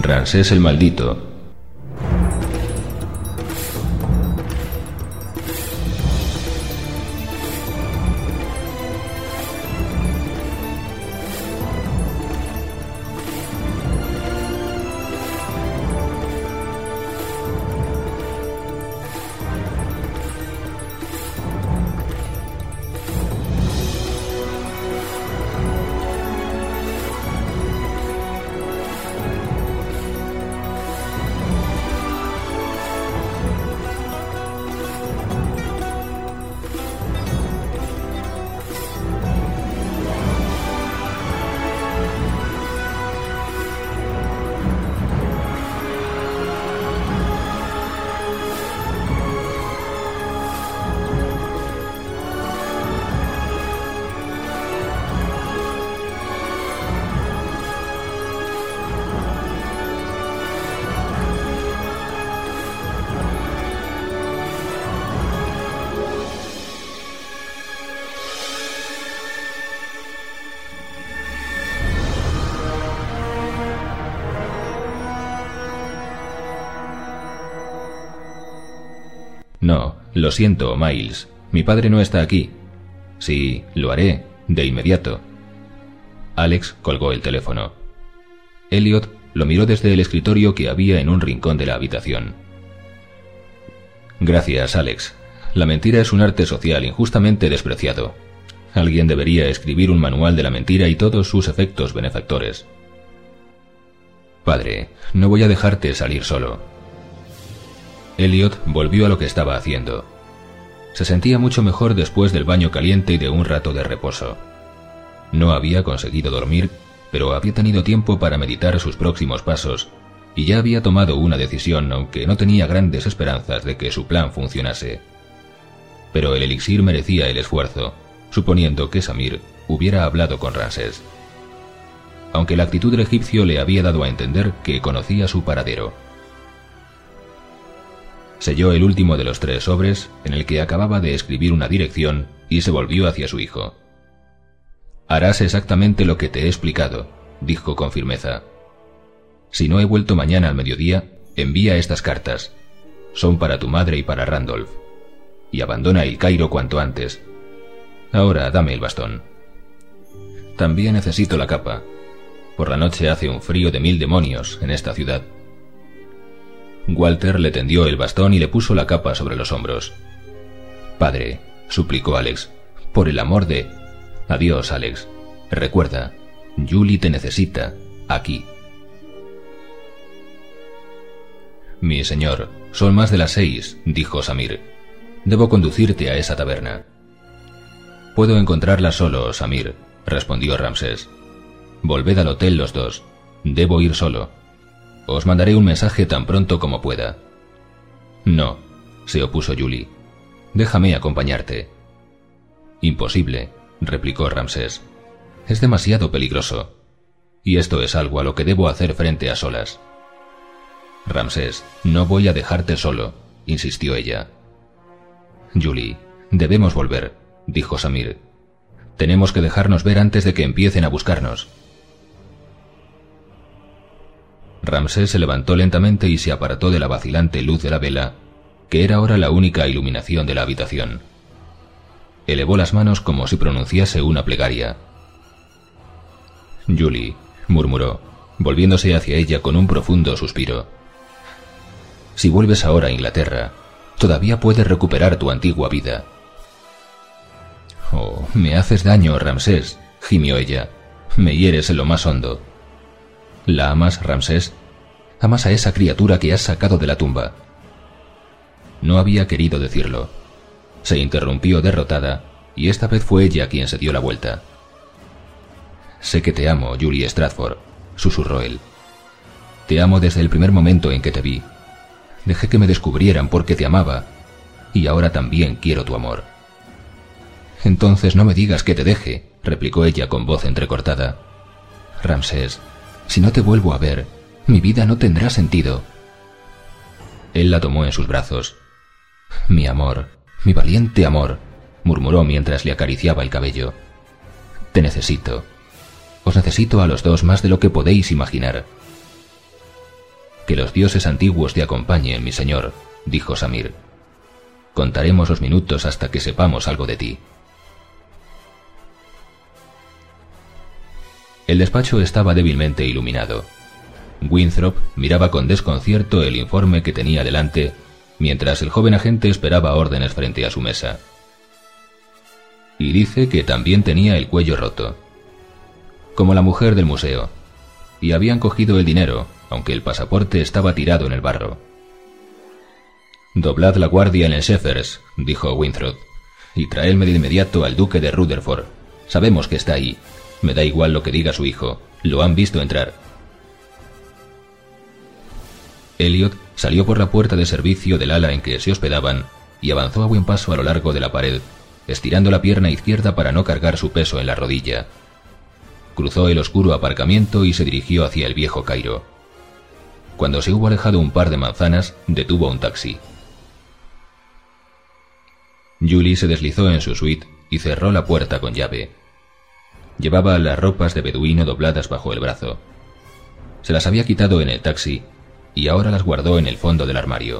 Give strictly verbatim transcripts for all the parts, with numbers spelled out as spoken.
Ramsés el Maldito. No, lo siento, Miles. Mi padre no está aquí. Sí, lo haré, de inmediato. Alex colgó el teléfono. Elliot lo miró desde el escritorio que había en un rincón de la habitación. Gracias, Alex. La mentira es un arte social injustamente despreciado. Alguien debería escribir un manual de la mentira y todos sus efectos benefactores. Padre, no voy a dejarte salir solo. Elliot volvió a lo que estaba haciendo. Se sentía mucho mejor después del baño caliente y de un rato de reposo. No había conseguido dormir, pero había tenido tiempo para meditar sus próximos pasos y ya había tomado una decisión, aunque no tenía grandes esperanzas de que su plan funcionase. Pero el elixir merecía el esfuerzo, suponiendo que Samir hubiera hablado con Ramsés. Aunque la actitud del egipcio le había dado a entender que conocía su paradero. Selló el último de los tres sobres, en el que acababa de escribir una dirección, y se volvió hacia su hijo. «Harás exactamente lo que te he explicado», dijo con firmeza. «Si no he vuelto mañana al mediodía, envía estas cartas. Son para tu madre y para Randolph. Y abandona el Cairo cuanto antes. Ahora dame el bastón. También necesito la capa. Por la noche hace un frío de mil demonios en esta ciudad». Walter le tendió el bastón y le puso la capa sobre los hombros. «Padre», suplicó Alex, «por el amor de...» «Adiós, Alex. Recuerda, Julie te necesita, aquí». «Mi señor, son más de las seis», dijo Samir. «Debo conducirte a esa taberna». «Puedo encontrarla solo, Samir», respondió Ramsés. «Volved al hotel los dos. Debo ir solo. Os mandaré un mensaje tan pronto como pueda». «No», se opuso Julie. «Déjame acompañarte». «Imposible», replicó Ramsés. «Es demasiado peligroso. Y esto es algo a lo que debo hacer frente a solas». «Ramsés, no voy a dejarte solo», insistió ella. «Julie, debemos volver», dijo Samir. «Tenemos que dejarnos ver antes de que empiecen a buscarnos». Ramsés se levantó lentamente y se apartó de la vacilante luz de la vela, que era ahora la única iluminación de la habitación. Elevó las manos como si pronunciase una plegaria. «Julie», murmuró, volviéndose hacia ella con un profundo suspiro. «Si vuelves ahora a Inglaterra, todavía puedes recuperar tu antigua vida». «Oh, me haces daño, Ramsés», gimió ella. «Me hieres en lo más hondo». «¿La amas, Ramsés? Amas a esa criatura que has sacado de la tumba». No había querido decirlo. Se interrumpió derrotada, y esta vez fue ella quien se dio la vuelta. «Sé que te amo, Julie Stratford», susurró él. «Te amo desde el primer momento en que te vi. Dejé que me descubrieran porque te amaba, y ahora también quiero tu amor». «Entonces no me digas que te deje», replicó ella con voz entrecortada. «Ramsés, si no te vuelvo a ver, mi vida no tendrá sentido». Él la tomó en sus brazos. «Mi amor, mi valiente amor», murmuró mientras le acariciaba el cabello. «Te necesito. Os necesito a los dos más de lo que podéis imaginar». Que los dioses antiguos te acompañen, mi señor, dijo Samir. Contaremos los minutos hasta que sepamos algo de ti. El despacho estaba débilmente iluminado. Winthrop miraba con desconcierto el informe que tenía delante, mientras el joven agente esperaba órdenes frente a su mesa. Y dice que también tenía el cuello roto, como la mujer del museo, y habían cogido el dinero, aunque el pasaporte estaba tirado en el barro. Doblad la guardia en el Sheffers, dijo Winthrop, y traedme de inmediato al duque de Rutherford. Sabemos que está ahí. Me da igual lo que diga su hijo. Lo han visto entrar. Elliot salió por la puerta de servicio del ala en que se hospedaban y avanzó a buen paso a lo largo de la pared, estirando la pierna izquierda para no cargar su peso en la rodilla. Cruzó el oscuro aparcamiento y se dirigió hacia el viejo Cairo. Cuando se hubo alejado un par de manzanas, detuvo un taxi. Julie se deslizó en su suite y cerró la puerta con llave. Llevaba las ropas de beduino dobladas bajo el brazo. Se las había quitado en el taxi y ahora las guardó en el fondo del armario.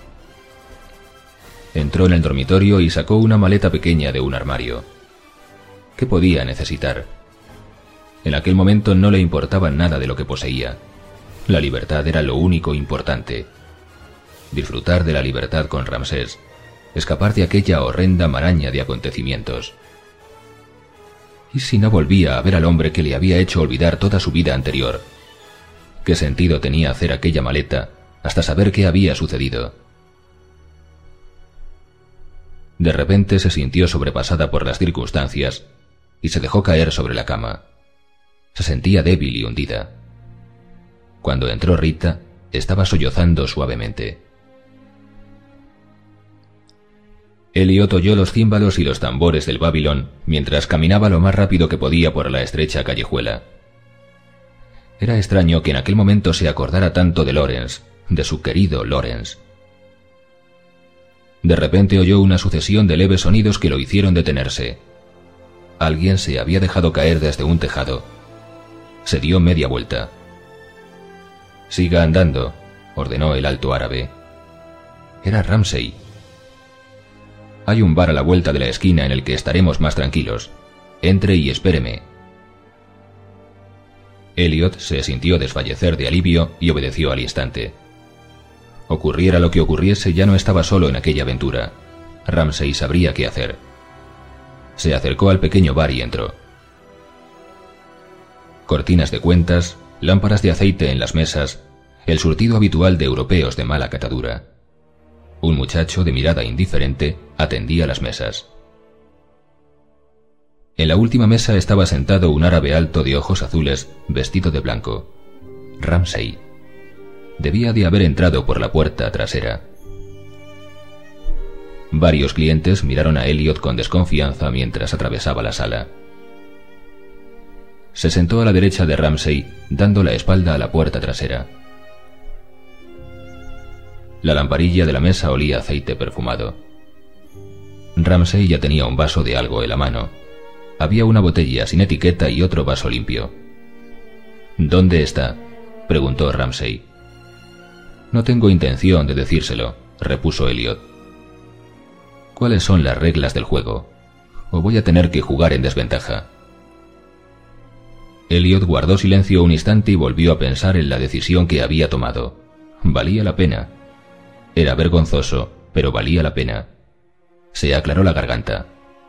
Entró en el dormitorio y sacó una maleta pequeña de un armario. ¿Qué podía necesitar? En aquel momento no le importaba nada de lo que poseía. La libertad era lo único importante. Disfrutar de la libertad con Ramsés, escapar de aquella horrenda maraña de acontecimientos. ¿Y si no volvía a ver al hombre que le había hecho olvidar toda su vida anterior? ¿Qué sentido tenía hacer aquella maleta hasta saber qué había sucedido? De repente se sintió sobrepasada por las circunstancias y se dejó caer sobre la cama. Se sentía débil y hundida. Cuando entró Rita, estaba sollozando suavemente. Elliot oyó los címbalos y los tambores del Babylon mientras caminaba lo más rápido que podía por la estrecha callejuela. Era extraño que en aquel momento se acordara tanto de Lawrence, de su querido Lawrence. De repente oyó una sucesión de leves sonidos que lo hicieron detenerse. Alguien se había dejado caer desde un tejado. Se dio media vuelta. «Siga andando», ordenó el alto árabe. Era Ramsay. «Hay un bar a la vuelta de la esquina en el que estaremos más tranquilos. Entre y espéreme». Elliot se sintió desfallecer de alivio y obedeció al instante. Ocurriera lo que ocurriese, ya no estaba solo en aquella aventura. Ramsay sabría qué hacer. Se acercó al pequeño bar y entró. Cortinas de cuentas, lámparas de aceite en las mesas, el surtido habitual de europeos de mala catadura. Un muchacho de mirada indiferente atendía las mesas. En la última mesa estaba sentado un árabe alto de ojos azules, vestido de blanco. Ramsay. Debía de haber entrado por la puerta trasera. Varios clientes miraron a Elliot con desconfianza mientras atravesaba la sala. Se sentó a la derecha de Ramsay, dando la espalda a la puerta trasera. La lamparilla de la mesa olía a aceite perfumado. Ramsay ya tenía un vaso de algo en la mano. Había una botella sin etiqueta y otro vaso limpio. «¿Dónde está?», preguntó Ramsay. «No tengo intención de decírselo», repuso Elliot. «¿Cuáles son las reglas del juego? O voy a tener que jugar en desventaja». Elliot guardó silencio un instante y volvió a pensar en la decisión que había tomado. Valía la pena. Era vergonzoso, pero valía la pena. Se aclaró la garganta.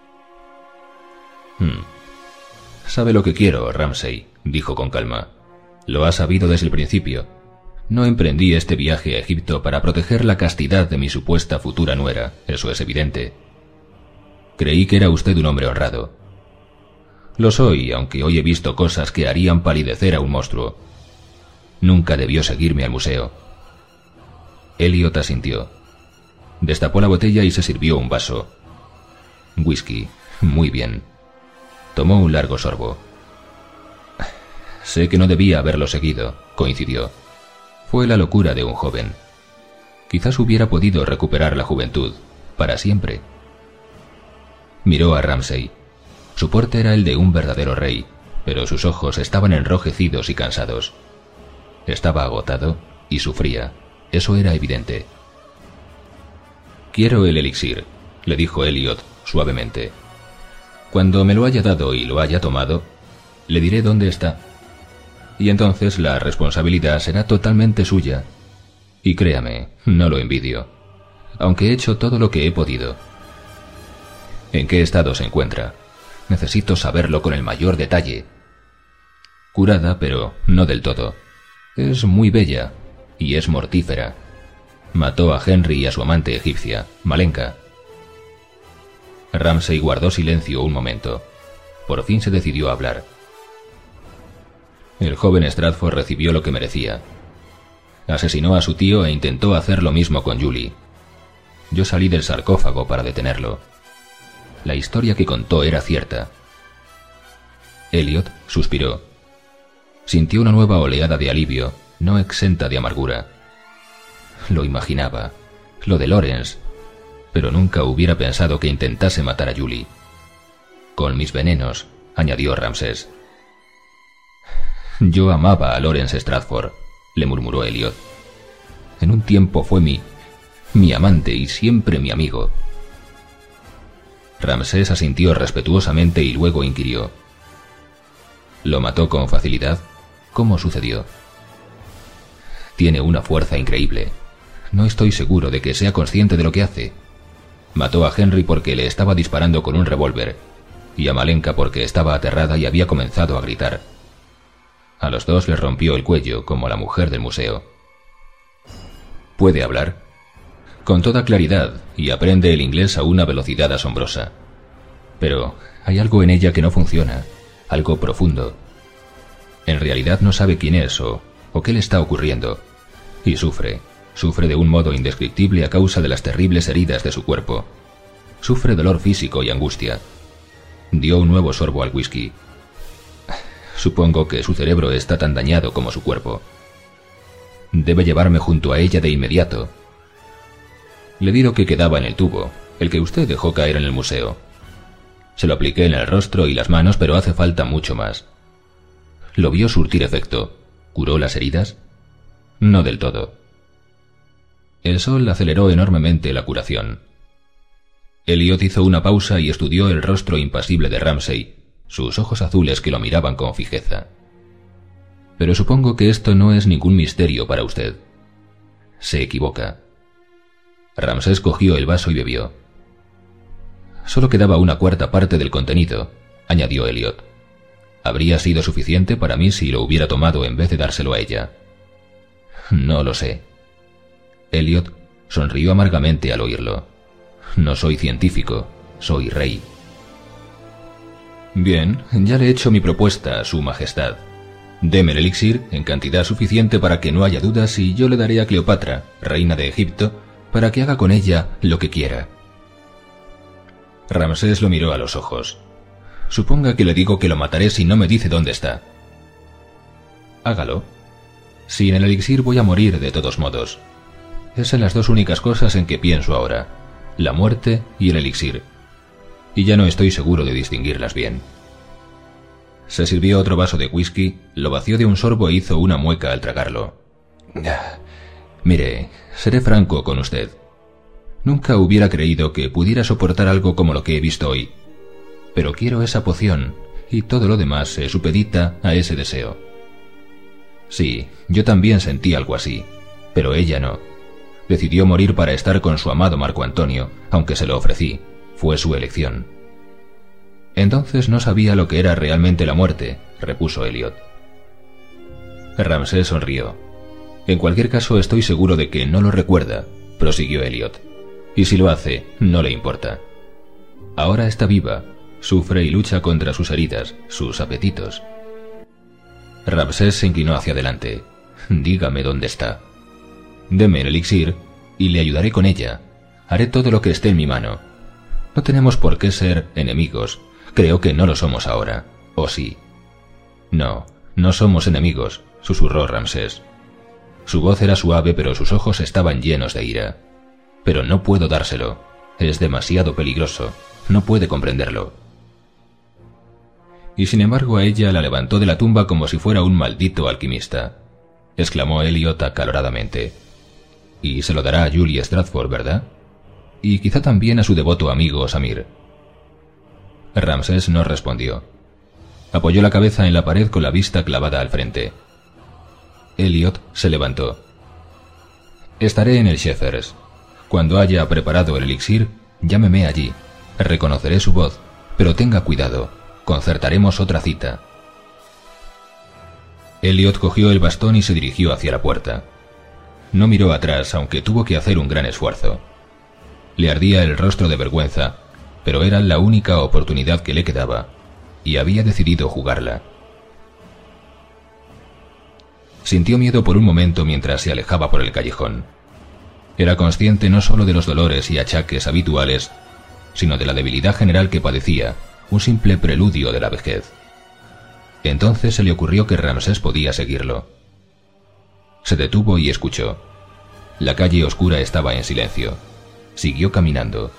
Hmm. «Sabe lo que quiero, Ramsay», dijo con calma. «Lo ha sabido desde el principio. No emprendí este viaje a Egipto para proteger la castidad de mi supuesta futura nuera, eso es evidente. Creí que era usted un hombre honrado. Lo soy, aunque hoy he visto cosas que harían palidecer a un monstruo. Nunca debió seguirme al museo». Elliot asintió. Destapó la botella y se sirvió un vaso. Whisky. Muy bien. Tomó un largo sorbo. «Sé que no debía haberlo seguido», coincidió. «Fue la locura de un joven. Quizás hubiera podido recuperar la juventud, para siempre». Miró a Ramsay. Su porte era el de un verdadero rey, pero sus ojos estaban enrojecidos y cansados. Estaba agotado y sufría. Eso era evidente. «Quiero el elixir», le dijo Elliot suavemente. «Cuando me lo haya dado y lo haya tomado, le diré dónde está. Y entonces la responsabilidad será totalmente suya. Y créame, no lo envidio, aunque he hecho todo lo que he podido». «¿En qué estado se encuentra? Necesito saberlo con el mayor detalle». «Curada, pero no del todo. Es muy bella y es mortífera. Mató a Henry y a su amante egipcia, Malenka». Ramsay guardó silencio un momento. Por fin se decidió a hablar. «El joven Stratford recibió lo que merecía. Asesinó a su tío e intentó hacer lo mismo con Julie. Yo salí del sarcófago para detenerlo. La historia que contó era cierta». Elliot suspiró. Sintió una nueva oleada de alivio, no exenta de amargura. Lo imaginaba, lo de Lawrence, pero nunca hubiera pensado que intentase matar a Julie. «Con mis venenos», añadió Ramsés. «Yo amaba a Lawrence Stratford», le murmuró Elliot. «En un tiempo fue mi... mi amante y siempre mi amigo». Ramsés asintió respetuosamente y luego inquirió: «¿Lo mató con facilidad? ¿Cómo sucedió?» «Tiene una fuerza increíble. No estoy seguro de que sea consciente de lo que hace. Mató a Henry porque le estaba disparando con un revólver, y a Malenka porque estaba aterrada y había comenzado a gritar. A los dos les rompió el cuello, como a la mujer del museo». «¿Puede hablar?» «Con toda claridad, y aprende el inglés a una velocidad asombrosa. Pero hay algo en ella que no funciona, algo profundo. En realidad no sabe quién es o, o qué le está ocurriendo, y sufre, sufre de un modo indescriptible a causa de las terribles heridas de su cuerpo. Sufre dolor físico y angustia». Dio un nuevo sorbo al whisky. «Supongo que su cerebro está tan dañado como su cuerpo. Debe llevarme junto a ella de inmediato». Le di lo que quedaba en el tubo, el que usted dejó caer en el museo. Se lo apliqué en el rostro y las manos, pero hace falta mucho más. ¿Lo vio surtir efecto? ¿Curó las heridas? No del todo. El sol aceleró enormemente la curación. Elliot hizo una pausa y estudió el rostro impasible de Ramsay, sus ojos azules que lo miraban con fijeza. «Pero supongo que esto no es ningún misterio para usted». «Se equivoca». Ramsés cogió el vaso y bebió. «Solo quedaba una cuarta parte del contenido», añadió Elliot. «Habría sido suficiente para mí si lo hubiera tomado en vez de dárselo a ella». «No lo sé». Elliot sonrió amargamente al oírlo. «No soy científico, soy rey». «Bien, ya le he hecho mi propuesta a su majestad. Deme el elixir en cantidad suficiente para que no haya dudas y yo le daré a Cleopatra, reina de Egipto, para que haga con ella lo que quiera». Ramsés lo miró a los ojos. «Suponga que le digo que lo mataré si no me dice dónde está». «Hágalo. Sin el elixir voy a morir de todos modos. Es en las dos únicas cosas en que pienso ahora, la muerte y el elixir. Y ya no estoy seguro de distinguirlas bien». Se sirvió otro vaso de whisky, lo vació de un sorbo e hizo una mueca al tragarlo. «Mire, seré franco con usted. Nunca hubiera creído que pudiera soportar algo como lo que he visto hoy. Pero quiero esa poción, y todo lo demás se supedita a ese deseo». Sí, yo también sentí algo así, pero ella no. Decidió morir para estar con su amado Marco Antonio, aunque se lo ofrecí. Fue su elección. «Entonces no sabía lo que era realmente la muerte», repuso Elliot. Ramsés sonrió. «En cualquier caso estoy seguro de que no lo recuerda», prosiguió Elliot. «Y si lo hace, no le importa. Ahora está viva, sufre y lucha contra sus heridas, sus apetitos». Ramsés se inclinó hacia adelante. «Dígame dónde está. Deme el elixir y le ayudaré con ella. Haré todo lo que esté en mi mano. No tenemos por qué ser enemigos. Creo que no lo somos ahora. ¿O sí?» «No, no somos enemigos», susurró Ramsés. Su voz era suave, pero sus ojos estaban llenos de ira. «Pero no puedo dárselo. Es demasiado peligroso. No puede comprenderlo». Y sin embargo a ella la levantó de la tumba como si fuera un maldito alquimista. exclamó Elliot acaloradamente. Y se lo dará a Julie Stratford, ¿verdad? Y quizá también a su devoto amigo Samir. Ramsés no respondió. Apoyó la cabeza en la pared con la vista clavada al frente. Elliot se levantó. Estaré en el Sheffers. Cuando haya preparado el elixir, llámeme allí. Reconoceré su voz, pero tenga cuidado. Concertaremos otra cita. Elliot cogió el bastón y se dirigió hacia la puerta. No miró atrás, aunque tuvo que hacer un gran esfuerzo. Le ardía el rostro de vergüenza, pero era la única oportunidad que le quedaba, y había decidido jugarla. Sintió miedo por un momento mientras se alejaba por el callejón. Era consciente no solo de los dolores y achaques habituales, sino de la debilidad general que padecía, un simple preludio de la vejez. Entonces se le ocurrió que Ramsés podía seguirlo. Se detuvo y escuchó. La calle oscura estaba en silencio. Siguió caminando.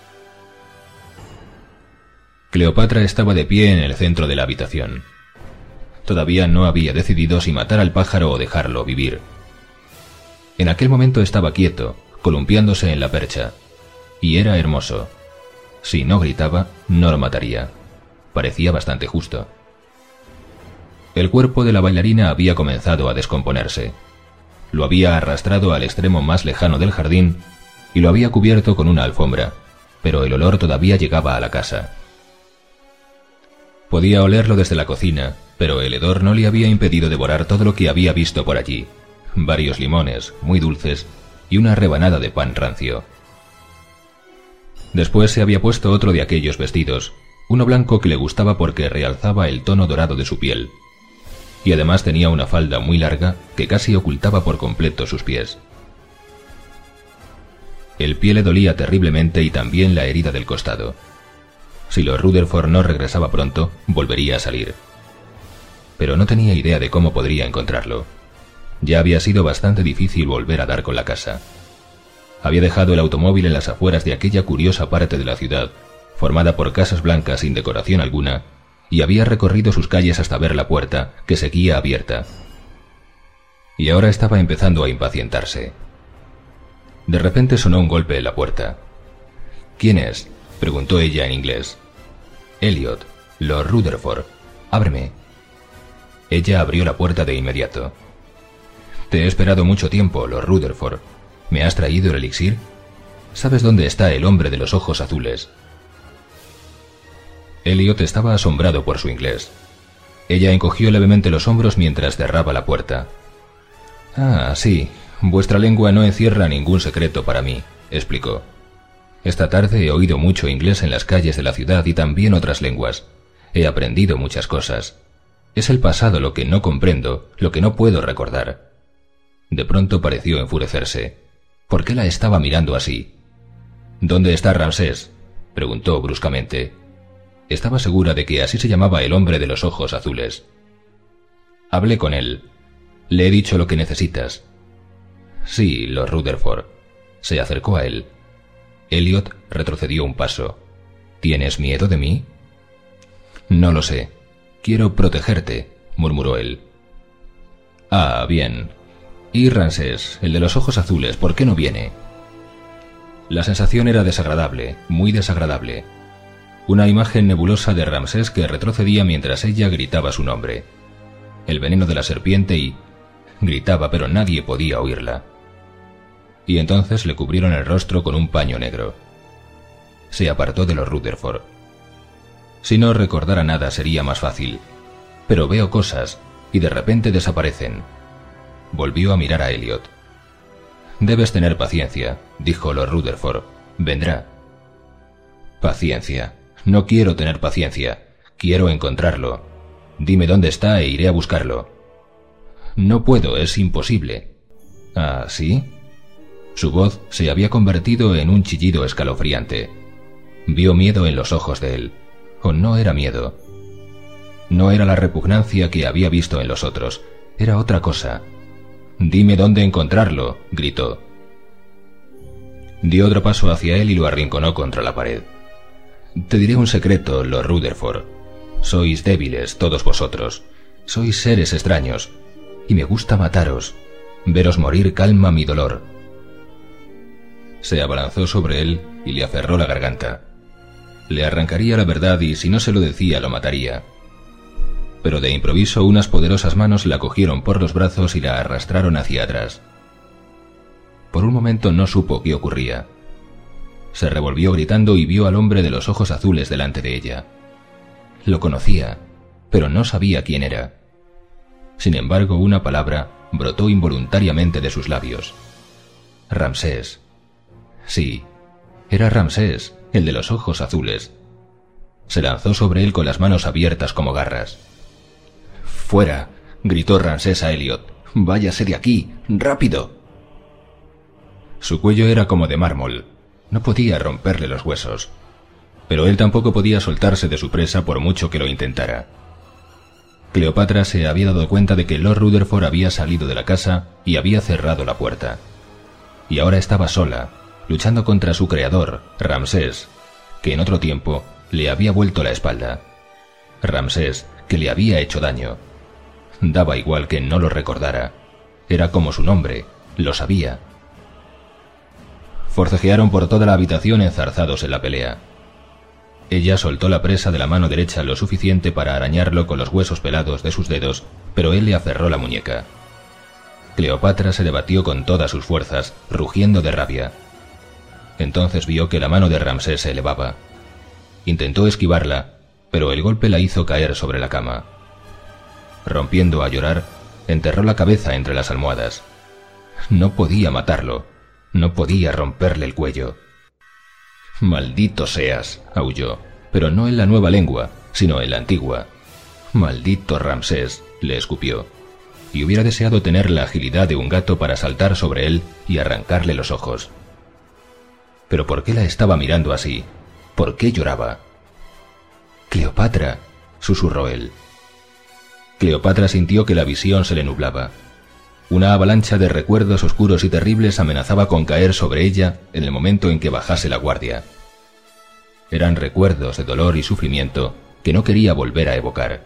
Cleopatra estaba de pie en el centro de la habitación. Todavía no había decidido si matar al pájaro o dejarlo vivir. En aquel momento estaba quieto, columpiándose en la percha. Y era hermoso. Si no gritaba, no lo mataría. Parecía bastante justo. El cuerpo de la bailarina había comenzado a descomponerse. Lo había arrastrado al extremo más lejano del jardín y lo había cubierto con una alfombra, pero el olor todavía llegaba a la casa. Podía olerlo desde la cocina, pero el hedor no le había impedido devorar todo lo que había visto por allí: varios limones, muy dulces, y una rebanada de pan rancio. Después se había puesto otro de aquellos vestidos, uno blanco que le gustaba porque realzaba el tono dorado de su piel, y además tenía una falda muy larga que casi ocultaba por completo sus pies. El pie le dolía terriblemente y también la herida del costado. Si Lord Rutherford no regresaba pronto, volvería a salir. Pero no tenía idea de cómo podría encontrarlo. Ya había sido bastante difícil volver a dar con la casa. Había dejado el automóvil en las afueras de aquella curiosa parte de la ciudad, formada por casas blancas sin decoración alguna, y había recorrido sus calles hasta ver la puerta, que seguía abierta. Y ahora estaba empezando a impacientarse. De repente sonó un golpe en la puerta. «¿Quién es?», preguntó ella en inglés. «Elliot, Lord Rutherford. Ábreme». Ella abrió la puerta de inmediato. «Te he esperado mucho tiempo, Lord Rutherford. ¿Me has traído el elixir? ¿Sabes dónde está el hombre de los ojos azules?» Elliot estaba asombrado por su inglés. Ella encogió levemente los hombros mientras cerraba la puerta. «Ah, sí, vuestra lengua no encierra ningún secreto para mí», explicó. «Esta tarde he oído mucho inglés en las calles de la ciudad y también otras lenguas. He aprendido muchas cosas. Es el pasado lo que no comprendo, lo que no puedo recordar». De pronto pareció enfurecerse. ¿Por qué la estaba mirando así? «¿Dónde está Ramsés?», preguntó bruscamente. Estaba segura de que así se llamaba el hombre de los ojos azules. «Hablé con él. Le he dicho lo que necesitas». «Sí, Lord Rutherford». Se acercó a él. Elliot retrocedió un paso. «¿Tienes miedo de mí?» «No lo sé. Quiero protegerte», murmuró él. «Ah, bien. ¿Y Ramsés, el de los ojos azules, por qué no viene?» La sensación era desagradable, muy desagradable. Una imagen nebulosa de Ramsés que retrocedía mientras ella gritaba su nombre. El veneno de la serpiente y... Gritaba, pero nadie podía oírla. Y entonces le cubrieron el rostro con un paño negro. Se apartó de los Rutherford. Si no recordara nada sería más fácil. Pero veo cosas, y de repente desaparecen. Volvió a mirar a Elliot. «Debes tener paciencia», dijo Lord Rutherford. «Vendrá». «Paciencia. No quiero tener paciencia. Quiero encontrarlo. Dime dónde está e iré a buscarlo». «No puedo, es imposible». «¿Ah, sí?» Su voz se había convertido en un chillido escalofriante. Vio miedo en los ojos de él. ¿O no era miedo? No era la repugnancia que había visto en los otros. Era otra cosa. «Dime dónde encontrarlo», gritó. Dio otro paso hacia él y lo arrinconó contra la pared. «Te diré un secreto, Lord Rutherford. Sois débiles, todos vosotros. Sois seres extraños. y me gusta mataros. Veros morir calma mi dolor. Se abalanzó sobre él y le aferró la garganta. Le arrancaría la verdad y si no se lo decía lo mataría. Pero de improviso unas poderosas manos la cogieron por los brazos y la arrastraron hacia atrás. Por un momento no supo qué ocurría. Se revolvió gritando y vio al hombre de los ojos azules delante de ella. Lo conocía, pero no sabía quién era. Sin embargo, una palabra brotó involuntariamente de sus labios. Ramsés. Sí, era Ramsés, el de los ojos azules. Se lanzó sobre él con las manos abiertas como garras. «¡Fuera!», gritó Ramsés a Elliot. «¡Váyase de aquí! ¡Rápido!». Su cuello era como de mármol. No podía romperle los huesos. Pero él tampoco podía soltarse de su presa por mucho que lo intentara. Cleopatra se había dado cuenta de que Lord Rutherford había salido de la casa y había cerrado la puerta. Y ahora estaba sola, luchando contra su creador, Ramsés, que en otro tiempo le había vuelto la espalda. Ramsés, que le había hecho daño. Daba igual que no lo recordara. Era como su nombre, lo sabía. Forcejearon por toda la habitación enzarzados en la pelea. Ella soltó la presa de la mano derecha lo suficiente para arañarlo con los huesos pelados de sus dedos, pero él le aferró la muñeca. Cleopatra se debatió con todas sus fuerzas, rugiendo de rabia. Entonces vio que la mano de Ramsés se elevaba. Intentó esquivarla, pero el golpe la hizo caer sobre la cama. Rompiendo a llorar, enterró la cabeza entre las almohadas. No podía matarlo, no podía romperle el cuello. «Maldito seas», aulló, pero no en la nueva lengua, sino en la antigua. «Maldito Ramsés», le escupió, y hubiera deseado tener la agilidad de un gato para saltar sobre él y arrancarle los ojos. Pero ¿por qué la estaba mirando así? ¿Por qué lloraba? «Cleopatra», susurró él. Cleopatra sintió que la visión se le nublaba. Una avalancha de recuerdos oscuros y terribles amenazaba con caer sobre ella en el momento en que bajase la guardia. Eran recuerdos de dolor y sufrimiento que no quería volver a evocar.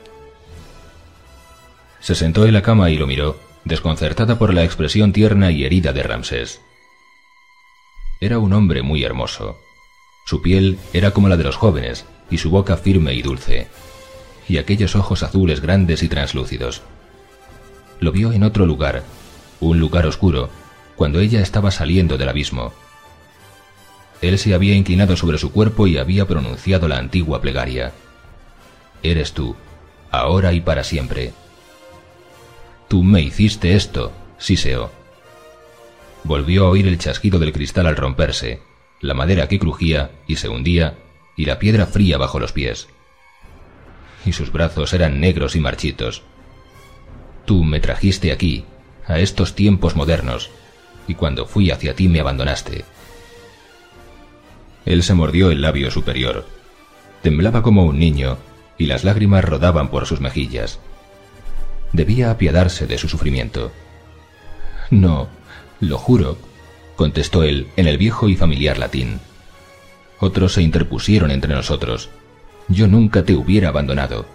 Se sentó en la cama y lo miró, desconcertada por la expresión tierna y herida de Ramsés. Era un hombre muy hermoso. Su piel era como la de los jóvenes y su boca firme y dulce, y aquellos ojos azules grandes y translúcidos. Lo vio en otro lugar, un lugar oscuro, cuando ella estaba saliendo del abismo. Él se había inclinado sobre su cuerpo y había pronunciado la antigua plegaria. «Eres tú, ahora y para siempre». «Tú me hiciste esto», siseó. Volvió a oír el chasquido del cristal al romperse, la madera que crujía y se hundía, y la piedra fría bajo los pies. Y sus brazos eran negros y marchitos. «Tú me trajiste aquí, a estos tiempos modernos, y cuando fui hacia ti me abandonaste». Él se mordió el labio superior. Temblaba como un niño, y las lágrimas rodaban por sus mejillas. Debía apiadarse de su sufrimiento. «No, lo juro», contestó él en el viejo y familiar latín. «Otros se interpusieron entre nosotros. Yo nunca te hubiera abandonado».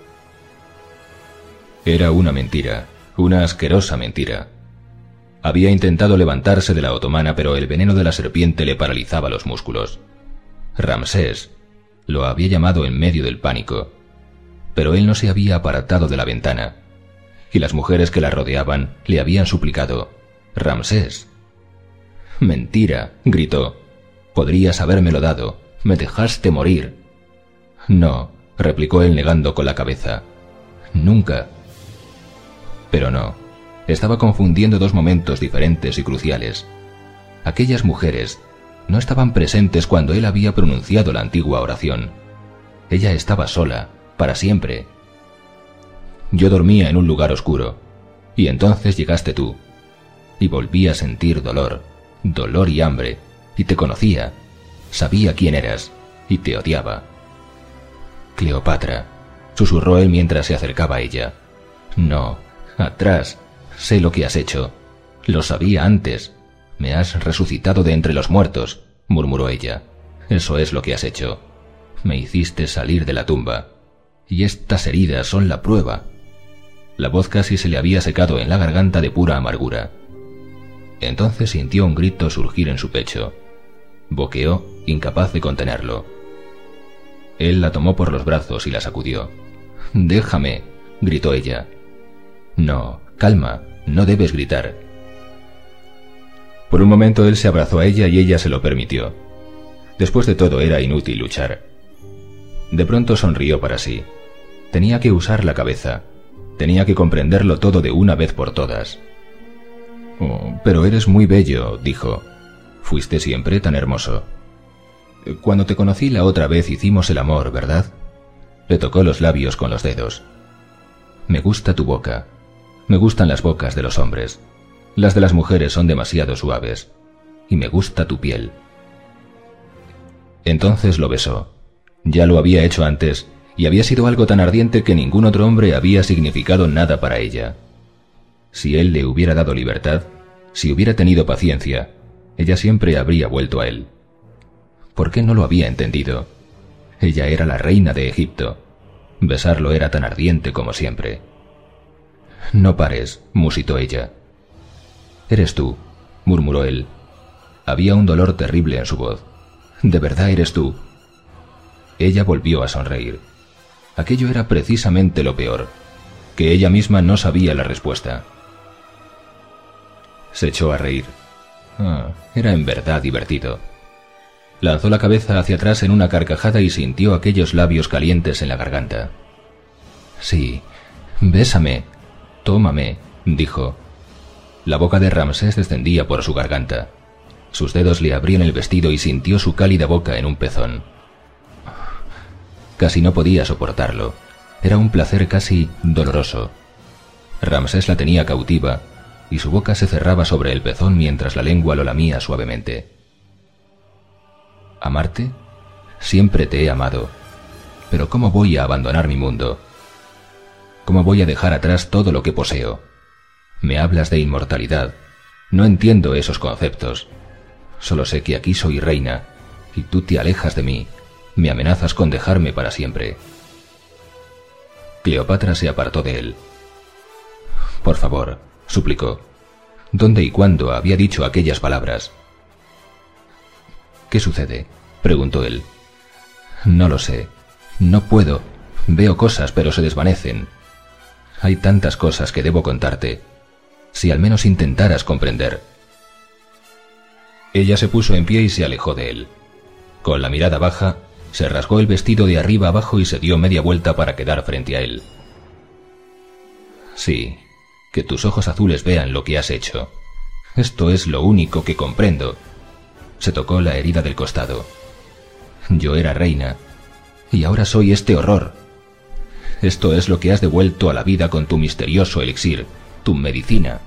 Era una mentira. Una asquerosa mentira. Había intentado levantarse de la otomana, pero el veneno de la serpiente le paralizaba los músculos. Ramsés lo había llamado en medio del pánico, pero él no se había apartado de la ventana, y las mujeres que la rodeaban le habían suplicado: «Ramsés». «Mentira», gritó. «Podrías habérmelo dado. Me dejaste morir». «No», replicó él negando con la cabeza. «Nunca». Pero no, estaba confundiendo dos momentos diferentes y cruciales. Aquellas mujeres no estaban presentes cuando él había pronunciado la antigua oración. Ella estaba sola, para siempre. Yo dormía en un lugar oscuro, y entonces llegaste tú, y volví a sentir dolor, dolor y hambre, y te conocía, sabía quién eras, y te odiaba. «Cleopatra», susurró él mientras se acercaba a ella. «No. Atrás, sé lo que has hecho. Lo sabía antes. Me has resucitado de entre los muertos», murmuró ella. «Eso es lo que has hecho. Me hiciste salir de la tumba. Y estas heridas son la prueba». La voz casi se le había secado en la garganta de pura amargura. Entonces sintió un grito surgir en su pecho. Boqueó, incapaz de contenerlo. Él la tomó por los brazos y la sacudió. «Déjame», gritó ella. «No, calma, no debes gritar». Por un momento él se abrazó a ella y ella se lo permitió. Después de todo era inútil luchar. De pronto sonrió para sí. Tenía que usar la cabeza. Tenía que comprenderlo todo de una vez por todas. «Oh, pero eres muy bello», dijo. «Fuiste siempre tan hermoso. Cuando te conocí la otra vez hicimos el amor, ¿verdad?» Le tocó los labios con los dedos. «Me gusta tu boca. Me gustan las bocas de los hombres. Las de las mujeres son demasiado suaves. Y me gusta tu piel». Entonces lo besó. Ya lo había hecho antes, y había sido algo tan ardiente que ningún otro hombre había significado nada para ella. Si él le hubiera dado libertad, si hubiera tenido paciencia, ella siempre habría vuelto a él. ¿Por qué no lo había entendido? Ella era la reina de Egipto. Besarlo era tan ardiente como siempre. «No pares», musitó ella. «Eres tú», murmuró él. Había un dolor terrible en su voz. «¿De verdad eres tú?» Ella volvió a sonreír. Aquello era precisamente lo peor, que ella misma no sabía la respuesta. Se echó a reír. Ah, era en verdad divertido. Lanzó la cabeza hacia atrás en una carcajada y sintió aquellos labios calientes en la garganta. «Sí, bésame, tómame», dijo. La boca de Ramsés descendía por su garganta. Sus dedos le abrían el vestido y sintió su cálida boca en un pezón. Casi no podía soportarlo. Era un placer casi doloroso. Ramsés la tenía cautiva, y su boca se cerraba sobre el pezón mientras la lengua lo lamía suavemente. «¿Amarte? Siempre te he amado. Pero ¿cómo voy a abandonar mi mundo? ¿Cómo voy a dejar atrás todo lo que poseo? Me hablas de inmortalidad. No entiendo esos conceptos. Solo sé que aquí soy reina, y tú te alejas de mí. Me amenazas con dejarme para siempre». Cleopatra se apartó de él. «Por favor», suplicó. ¿Dónde y cuándo había dicho aquellas palabras? «¿Qué sucede?», preguntó él. «No lo sé. No puedo. Veo cosas, pero se desvanecen. Hay tantas cosas que debo contarte. Si al menos intentaras comprender». Ella se puso en pie y se alejó de él. Con la mirada baja, se rasgó el vestido de arriba abajo y se dio media vuelta para quedar frente a él. «Sí, que tus ojos azules vean lo que has hecho. Esto es lo único que comprendo». Se tocó la herida del costado. «Yo era reina, y ahora soy este horror. Esto es lo que has devuelto a la vida con tu misterioso elixir, tu medicina».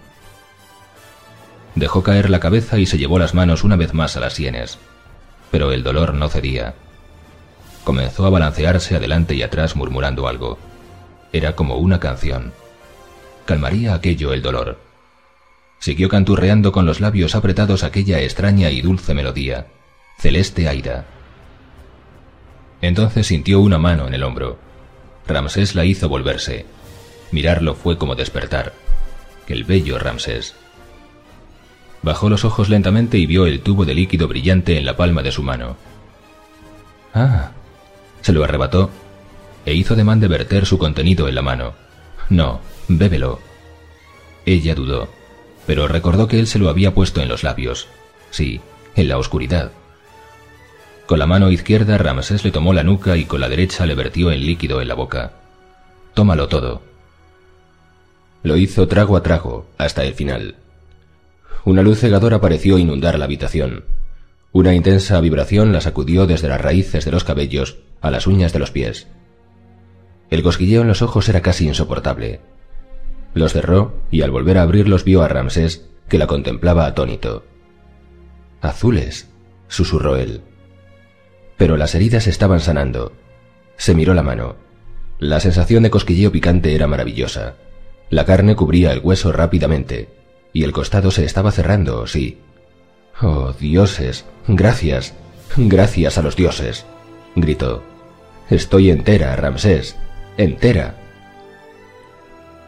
Dejó caer la cabeza y se llevó las manos una vez más a las sienes, pero el dolor no cedía. Comenzó a balancearse adelante y atrás murmurando algo. Era como una canción. Calmaría aquello el dolor. Siguió canturreando con los labios apretados aquella extraña y dulce melodía, Celeste Aida. Entonces sintió una mano en el hombro. Ramsés la hizo volverse. Mirarlo fue como despertar. El bello Ramsés. Bajó los ojos lentamente y vio el tubo de líquido brillante en la palma de su mano. «Ah», se lo arrebató e hizo ademán de verter su contenido en la mano. «No, bébelo». Ella dudó, pero recordó que él se lo había puesto en los labios. Sí, en la oscuridad. Con la mano izquierda Ramsés le tomó la nuca y con la derecha le vertió el líquido en la boca. «Tómalo todo». Lo hizo trago a trago, hasta el final. Una luz cegadora pareció inundar la habitación. Una intensa vibración la sacudió desde las raíces de los cabellos a las uñas de los pies. El cosquilleo en los ojos era casi insoportable. Los cerró y al volver a abrirlos vio a Ramsés, que la contemplaba atónito. «Azules», susurró él. Pero las heridas estaban sanando. Se miró la mano. La sensación de cosquilleo picante era maravillosa. La carne cubría el hueso rápidamente, y el costado se estaba cerrando, sí. «Oh, dioses, gracias, gracias a los dioses», gritó. «Estoy entera, Ramsés, entera».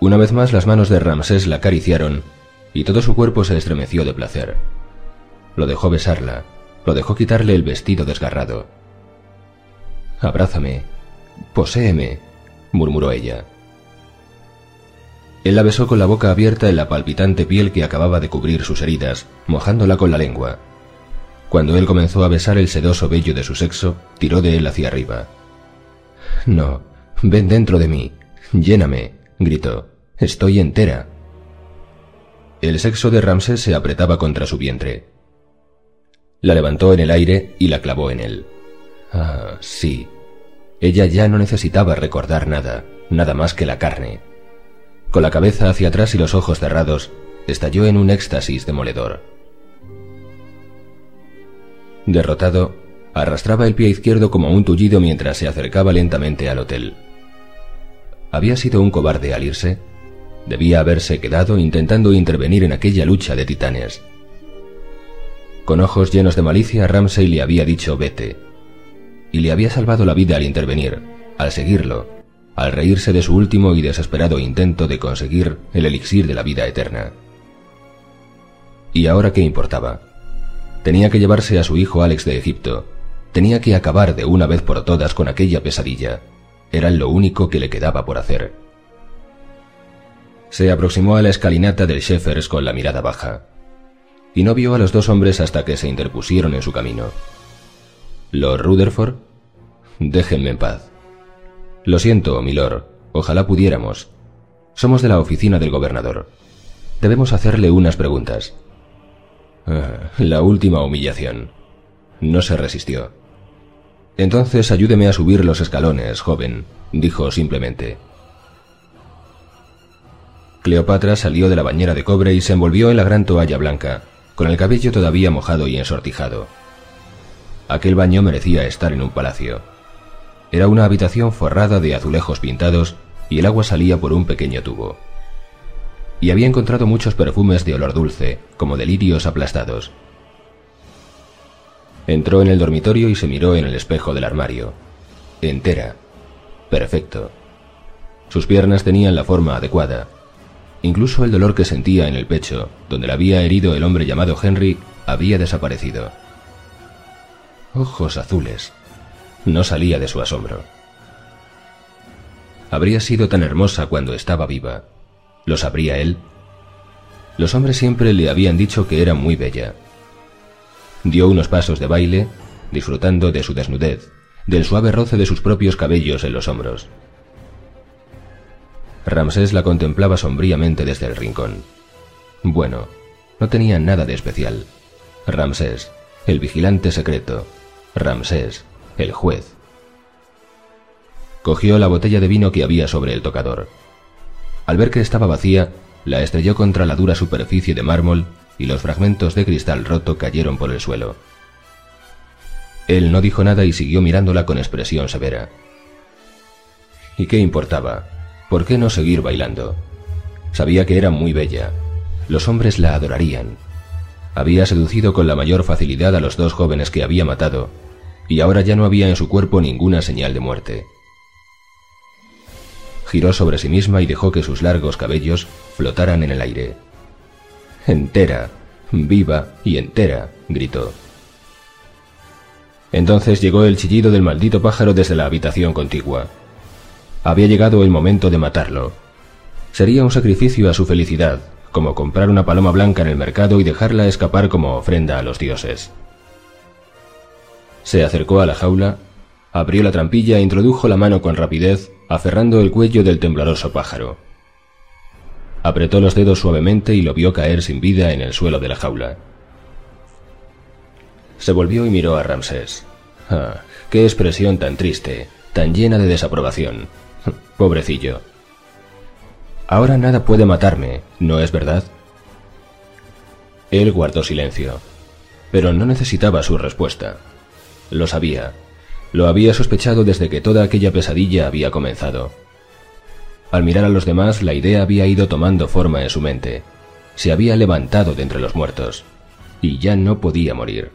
Una vez más las manos de Ramsés la acariciaron y todo su cuerpo se estremeció de placer. Lo dejó besarla, lo dejó quitarle el vestido desgarrado. «Abrázame, poséeme», murmuró ella. Él la besó con la boca abierta en la palpitante piel que acababa de cubrir sus heridas, mojándola con la lengua. Cuando él comenzó a besar el sedoso vello de su sexo, tiró de él hacia arriba. «No, ven dentro de mí, lléname», gritó. «Estoy entera». El sexo de Ramsés se apretaba contra su vientre. La levantó en el aire y la clavó en él. Ah, sí. Ella ya no necesitaba recordar nada, nada más que la carne. Con la cabeza hacia atrás y los ojos cerrados, estalló en un éxtasis demoledor. Derrotado, arrastraba el pie izquierdo como un tullido mientras se acercaba lentamente al hotel. ¿Había sido un cobarde al irse? Debía haberse quedado intentando intervenir en aquella lucha de titanes. Con ojos llenos de malicia, Ramsay le había dicho «vete», y le había salvado la vida al intervenir, al seguirlo, al reírse de su último y desesperado intento de conseguir el elixir de la vida eterna. ¿Y ahora qué importaba? Tenía que llevarse a su hijo Alex de Egipto, tenía que acabar de una vez por todas con aquella pesadilla. Era lo único que le quedaba por hacer. Se aproximó a la escalinata del Sheffers con la mirada baja, y no vio a los dos hombres hasta que se interpusieron en su camino. «¿Lord Rutherford? Déjenme en paz». «Lo siento, milord, ojalá pudiéramos. Somos de la oficina del gobernador. Debemos hacerle unas preguntas». Ah, la última humillación. No se resistió. «Entonces ayúdeme a subir los escalones, joven», dijo simplemente. Cleopatra salió de la bañera de cobre y se envolvió en la gran toalla blanca, con el cabello todavía mojado y ensortijado. Aquel baño merecía estar en un palacio. Era una habitación forrada de azulejos pintados y el agua salía por un pequeño tubo. Y había encontrado muchos perfumes de olor dulce, como de lirios aplastados. Entró en el dormitorio y se miró en el espejo del armario. Entera. Perfecto. Sus piernas tenían la forma adecuada. Incluso el dolor que sentía en el pecho, donde la había herido el hombre llamado Henry, había desaparecido. Ojos azules. No salía de su asombro. Habría sido tan hermosa cuando estaba viva. ¿Lo sabría él? Los hombres siempre le habían dicho que era muy bella. Dio unos pasos de baile, disfrutando de su desnudez, del suave roce de sus propios cabellos en los hombros. Ramsés la contemplaba sombríamente desde el rincón. Bueno, no tenía nada de especial. Ramsés, el vigilante secreto. Ramsés, el juez. Cogió la botella de vino que había sobre el tocador. Al ver que estaba vacía, la estrelló contra la dura superficie de mármol y los fragmentos de cristal roto cayeron por el suelo. Él no dijo nada y siguió mirándola con expresión severa. ¿Y qué importaba? ¿Por qué no seguir bailando? Sabía que era muy bella. Los hombres la adorarían. Había seducido con la mayor facilidad a los dos jóvenes que había matado, y ahora ya no había en su cuerpo ninguna señal de muerte. Giró sobre sí misma y dejó que sus largos cabellos flotaran en el aire. «Entera, viva y entera», gritó. Entonces llegó el chillido del maldito pájaro desde la habitación contigua. Había llegado el momento de matarlo. Sería un sacrificio a su felicidad, como comprar una paloma blanca en el mercado y dejarla escapar como ofrenda a los dioses. Se acercó a la jaula, abrió la trampilla e introdujo la mano con rapidez, aferrando el cuello del tembloroso pájaro. Apretó los dedos suavemente y lo vio caer sin vida en el suelo de la jaula. Se volvió y miró a Ramsés. Ah, qué expresión tan triste, tan llena de desaprobación. Pobrecillo. Ahora nada puede matarme, ¿no es verdad? Él guardó silencio, pero no necesitaba su respuesta. Lo sabía. Lo había sospechado desde que toda aquella pesadilla había comenzado. Al mirar a los demás, la idea había ido tomando forma en su mente. Se había levantado de entre los muertos, y ya no podía morir.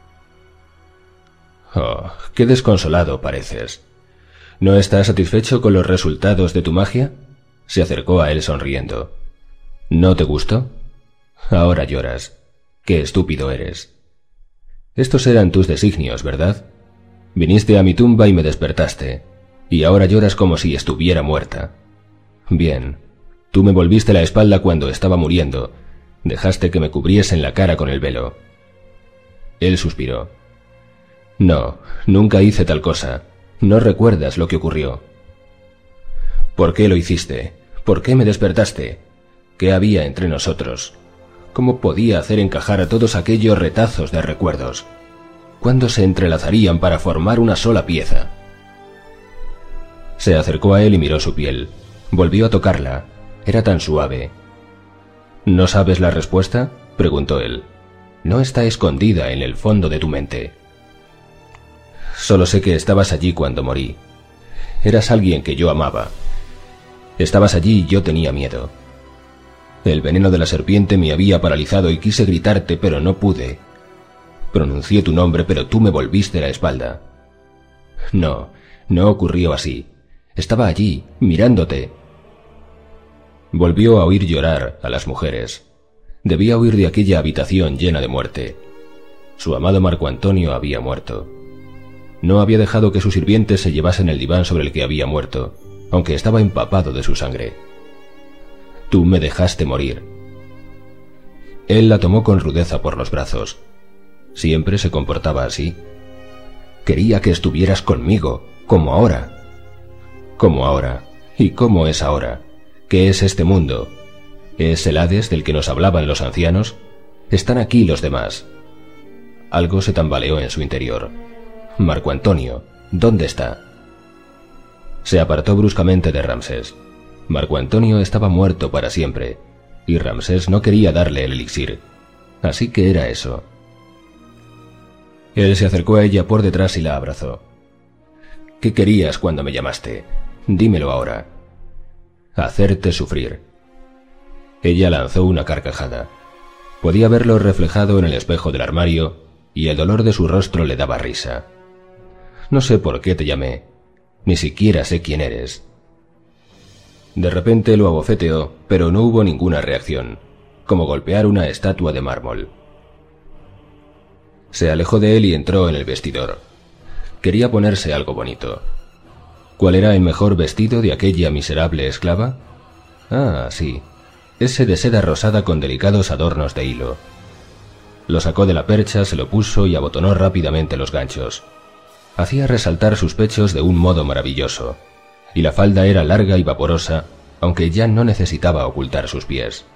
Oh, qué desconsolado pareces. ¿No estás satisfecho con los resultados de tu magia? Se acercó a él sonriendo. ¿No te gustó? Ahora lloras. Qué estúpido eres. Estos eran tus designios, ¿verdad? Viniste a mi tumba y me despertaste, y ahora lloras como si estuviera muerta. Bien, tú me volviste la espalda cuando estaba muriendo, dejaste que me cubriesen la cara con el velo. Él suspiró. No, nunca hice tal cosa. No recuerdas lo que ocurrió. ¿Por qué lo hiciste? ¿Por qué me despertaste? ¿Qué había entre nosotros? ¿Cómo podía hacer encajar a todos aquellos retazos de recuerdos? ¿Cuándo se entrelazarían para formar una sola pieza? Se acercó a él y miró su piel. Volvió a tocarla. Era tan suave. ¿No sabes la respuesta?, preguntó él. No está escondida en el fondo de tu mente. Solo sé que estabas allí cuando morí. Eras alguien que yo amaba. Estabas allí y yo tenía miedo. El veneno de la serpiente me había paralizado y quise gritarte, pero no pude. Pronuncié tu nombre, pero tú me volviste la espalda. No, no ocurrió así. Estaba allí, mirándote. Volvió a oír llorar a las mujeres. Debía huir de aquella habitación llena de muerte. Su amado Marco Antonio había muerto. No había dejado que sus sirvientes se llevasen el diván sobre el que había muerto, aunque estaba empapado de su sangre. Tú me dejaste morir. Él la tomó con rudeza por los brazos. Siempre se comportaba así. Quería que estuvieras conmigo, como ahora. Como ahora. ¿Y cómo es ahora? ¿Qué es este mundo? ¿Es el Hades del que nos hablaban los ancianos? Están aquí los demás. Algo se tambaleó en su interior. Marco Antonio, ¿dónde está? Se apartó bruscamente de Ramsés. Marco Antonio estaba muerto para siempre, y Ramsés no quería darle el elixir. Así que era eso. Él se acercó a ella por detrás y la abrazó. ¿Qué querías cuando me llamaste? Dímelo ahora. Hacerte sufrir. Ella lanzó una carcajada. Podía verlo reflejado en el espejo del armario, y el dolor de su rostro le daba risa. No sé por qué te llamé. Ni siquiera sé quién eres. De repente lo abofeteó, pero no hubo ninguna reacción, como golpear una estatua de mármol. Se alejó de él y entró en el vestidor. Quería ponerse algo bonito. ¿Cuál era el mejor vestido de aquella miserable esclava? Ah, sí, ese de seda rosada con delicados adornos de hilo. Lo sacó de la percha, se lo puso y abotonó rápidamente los ganchos. Hacía resaltar sus pechos de un modo maravilloso, y la falda era larga y vaporosa, aunque ya no necesitaba ocultar sus pies.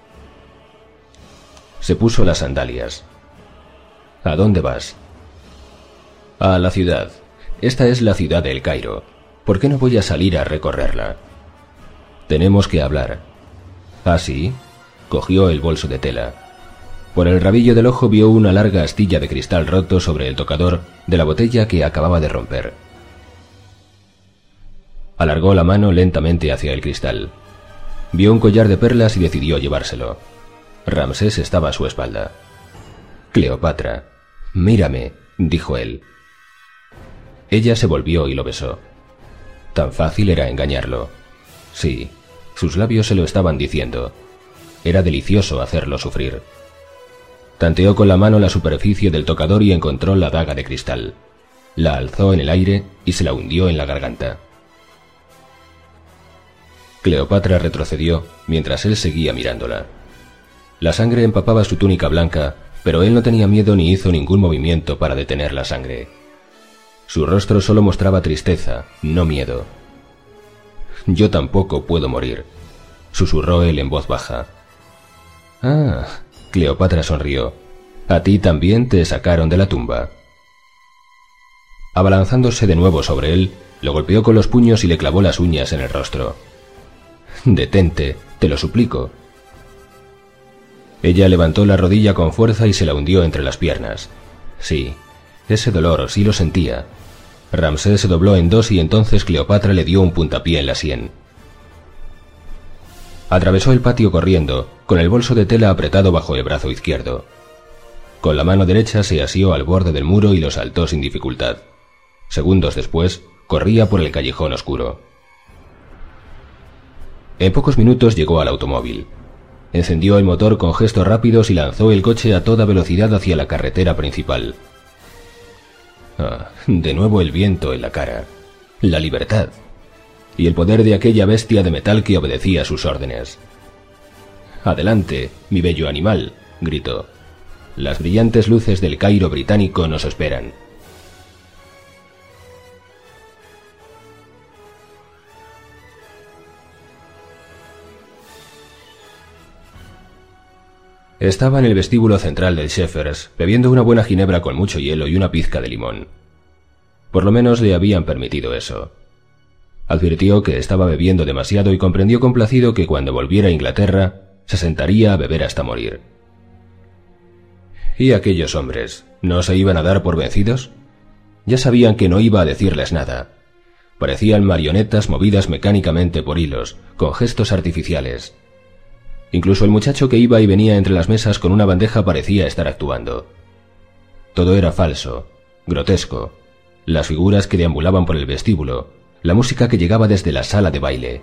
Se puso las sandalias. ¿A dónde vas? A la ciudad. Esta es la ciudad de El Cairo. ¿Por qué no voy a salir a recorrerla? Tenemos que hablar. ¿Ah, sí? Cogió el bolso de tela. Por el rabillo del ojo vio una larga astilla de cristal roto sobre el tocador de la botella que acababa de romper. Alargó la mano lentamente hacia el cristal. Vio un collar de perlas y decidió llevárselo. Ramsés estaba a su espalda. Cleopatra, mírame, dijo él. Ella se volvió y lo besó. Tan fácil era engañarlo. Sí, sus labios se lo estaban diciendo. Era delicioso hacerlo sufrir. Tanteó con la mano la superficie del tocador y encontró la daga de cristal. La alzó en el aire y se la hundió en la garganta. Cleopatra retrocedió mientras él seguía mirándola. La sangre empapaba su túnica blanca, pero él no tenía miedo ni hizo ningún movimiento para detener la sangre. Su rostro solo mostraba tristeza, no miedo. Yo tampoco puedo morir, susurró él en voz baja. Ah, Cleopatra sonrió. A ti también te sacaron de la tumba. Abalanzándose de nuevo sobre él, lo golpeó con los puños y le clavó las uñas en el rostro. Detente, te lo suplico. Ella levantó la rodilla con fuerza y se la hundió entre las piernas. Sí, ese dolor sí lo sentía. Ramsés se dobló en dos y entonces Cleopatra le dio un puntapié en la sien. Atravesó el patio corriendo, con el bolso de tela apretado bajo el brazo izquierdo. Con la mano derecha se asió al borde del muro y lo saltó sin dificultad. Segundos después, corría por el callejón oscuro. En pocos minutos llegó al automóvil. Encendió el motor con gestos rápidos y lanzó el coche a toda velocidad hacia la carretera principal. Ah, de nuevo el viento en la cara. La libertad. Y el poder de aquella bestia de metal que obedecía sus órdenes. «Adelante, mi bello animal», gritó. «Las brillantes luces del Cairo británico nos esperan». Estaba en el vestíbulo central del Sheffers, bebiendo una buena ginebra con mucho hielo y una pizca de limón. Por lo menos le habían permitido eso. Advirtió que estaba bebiendo demasiado y comprendió complacido que cuando volviera a Inglaterra se sentaría a beber hasta morir. ¿Y aquellos hombres no se iban a dar por vencidos? Ya sabían que no iba a decirles nada. Parecían marionetas movidas mecánicamente por hilos, con gestos artificiales. Incluso el muchacho que iba y venía entre las mesas con una bandeja parecía estar actuando. Todo era falso, grotesco. Las figuras que deambulaban por el vestíbulo, la música que llegaba desde la sala de baile.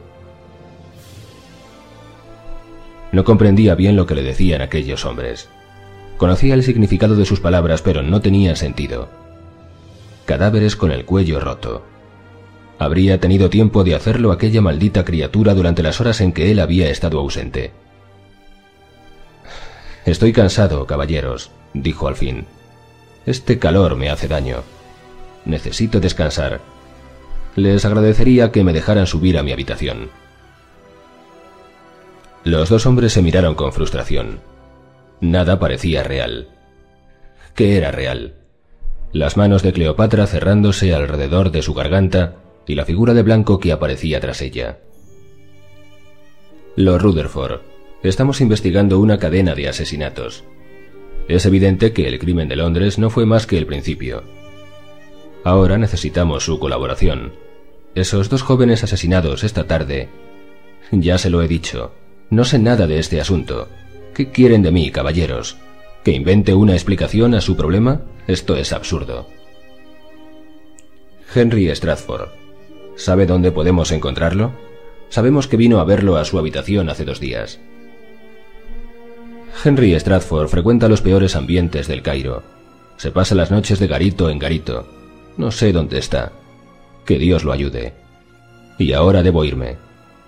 No comprendía bien lo que le decían aquellos hombres. Conocía el significado de sus palabras, pero no tenía sentido. Cadáveres con el cuello roto. Habría tenido tiempo de hacerlo aquella maldita criatura durante las horas en que él había estado ausente. «Estoy cansado, caballeros», dijo al fin. «Este calor me hace daño. Necesito descansar. Les agradecería que me dejaran subir a mi habitación». Los dos hombres se miraron con frustración. Nada parecía real. ¿Qué era real? Las manos de Cleopatra cerrándose alrededor de su garganta y la figura de blanco que aparecía tras ella. Lord Rutherford, estamos investigando una cadena de asesinatos. Es evidente que el crimen de Londres no fue más que el principio. Ahora necesitamos su colaboración. Esos dos jóvenes asesinados esta tarde... Ya se lo he dicho. No sé nada de este asunto. ¿Qué quieren de mí, caballeros? ¿Que invente una explicación a su problema? Esto es absurdo. Henry Stratford. ¿Sabe dónde podemos encontrarlo? Sabemos que vino a verlo a su habitación hace dos días. Henry Stratford frecuenta los peores ambientes del Cairo. Se pasa las noches de garito en garito. No sé dónde está. Que Dios lo ayude. Y ahora debo irme.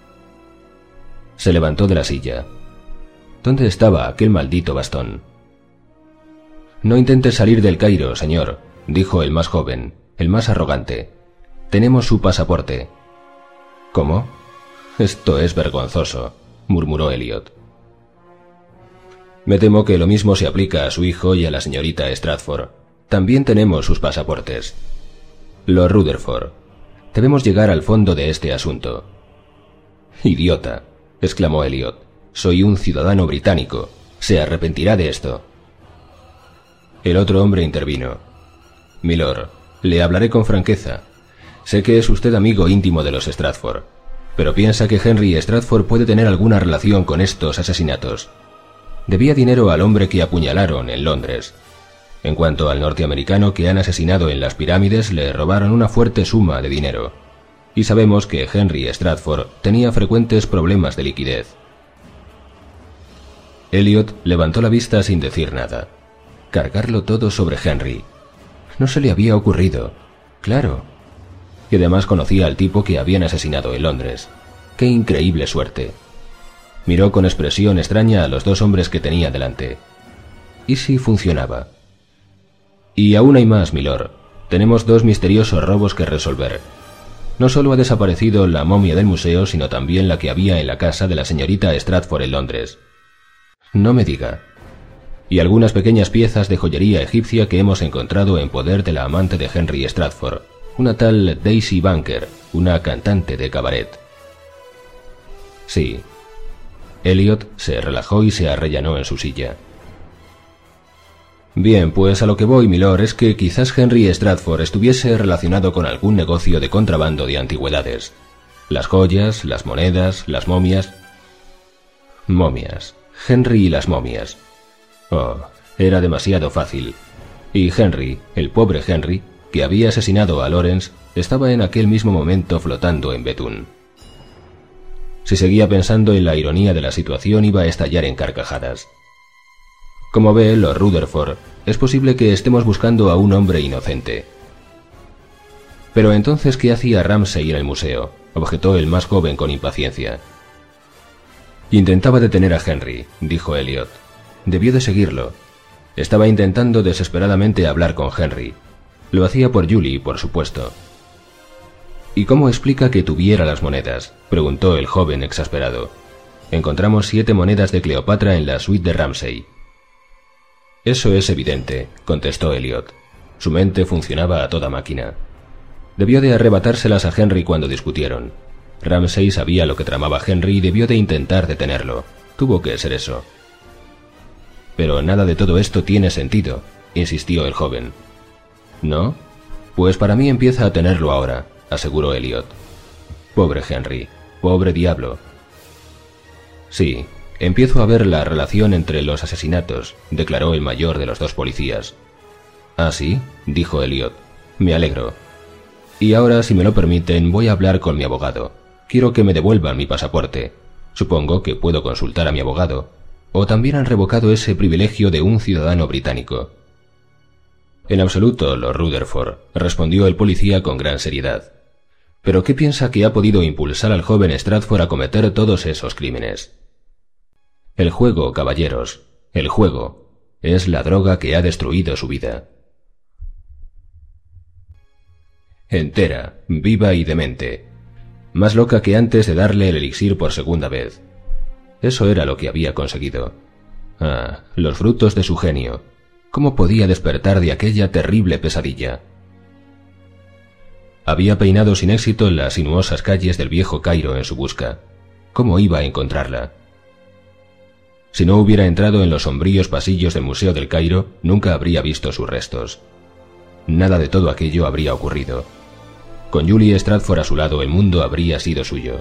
Se levantó de la silla. ¿Dónde estaba aquel maldito bastón? No intente salir del Cairo, señor, dijo el más joven, el más arrogante. Tenemos su pasaporte. ¿Cómo? Esto es vergonzoso, murmuró Elliot. Me temo que lo mismo se aplica a su hijo y a la señorita Stratford. También tenemos sus pasaportes. Lord Rutherford, debemos llegar al fondo de este asunto. Idiota, exclamó Elliot. Soy un ciudadano británico. Se arrepentirá de esto. El otro hombre intervino. Milord, le hablaré con franqueza. Sé que es usted amigo íntimo de los Stratford, pero piensa que Henry Stratford puede tener alguna relación con estos asesinatos. Debía dinero al hombre que apuñalaron en Londres. En cuanto al norteamericano que han asesinado en las pirámides, le robaron una fuerte suma de dinero. Y sabemos que Henry Stratford tenía frecuentes problemas de liquidez. Elliot levantó la vista sin decir nada. Cargarlo todo sobre Henry. No se le había ocurrido. Claro. Y además conocía al tipo que habían asesinado en Londres. ¡Qué increíble suerte! Miró con expresión extraña a los dos hombres que tenía delante. ¿Y si funcionaba? Y aún hay más, milord. Tenemos dos misteriosos robos que resolver. No solo ha desaparecido la momia del museo, sino también la que había en la casa de la señorita Stratford en Londres. No me diga. Y algunas pequeñas piezas de joyería egipcia que hemos encontrado en poder de la amante de Henry Stratford, una tal Daisy Bunker, una cantante de cabaret. Sí. Elliot se relajó y se arrellanó en su silla. Bien, pues a lo que voy, milord, es que quizás Henry Stratford estuviese relacionado con algún negocio de contrabando de antigüedades. Las joyas, las monedas, las momias... Momias. Henry y las momias. Oh, era demasiado fácil. Y Henry, el pobre Henry, que había asesinado a Lawrence, estaba en aquel mismo momento flotando en Betún. Si seguía pensando en la ironía de la situación, iba a estallar en carcajadas. Como ve, Lord Rutherford, es posible que estemos buscando a un hombre inocente. Pero entonces, ¿qué hacía Ramsay en el museo?, objetó el más joven con impaciencia. Intentaba detener a Henry, dijo Elliot. Debió de seguirlo. Estaba intentando desesperadamente hablar con Henry. Lo hacía por Julie, por supuesto. ¿Y cómo explica que tuviera las monedas?, preguntó el joven exasperado. Encontramos siete monedas de Cleopatra en la suite de Ramsay. Eso es evidente, contestó Elliot. Su mente funcionaba a toda máquina. Debió de arrebatárselas a Henry cuando discutieron. Ramsay sabía lo que tramaba Henry y debió de intentar detenerlo. Tuvo que ser eso. Pero nada de todo esto tiene sentido, insistió el joven. ¿No? Pues para mí empieza a tenerlo ahora, aseguró Elliot. Pobre Henry, pobre diablo. Sí, empiezo a ver la relación entre los asesinatos, declaró el mayor de los dos policías. ¿Ah, sí?, dijo Elliot. Me alegro. Y ahora, si me lo permiten, voy a hablar con mi abogado. Quiero que me devuelvan mi pasaporte. Supongo que puedo consultar a mi abogado. ¿O también han revocado ese privilegio de un ciudadano británico? En absoluto, Lord Rutherford, respondió el policía con gran seriedad. ¿Pero qué piensa que ha podido impulsar al joven Stratford a cometer todos esos crímenes? El juego, caballeros, el juego, es la droga que ha destruido su vida. Entera, viva y demente, más loca que antes de darle el elixir por segunda vez. Eso era lo que había conseguido. Ah, los frutos de su genio. ¿Cómo podía despertar de aquella terrible pesadilla? Había peinado sin éxito las sinuosas calles del viejo Cairo en su busca. ¿Cómo iba a encontrarla? Si no hubiera entrado en los sombríos pasillos del Museo del Cairo, nunca habría visto sus restos. Nada de todo aquello habría ocurrido. Con Julie Stratford a su lado, el mundo habría sido suyo.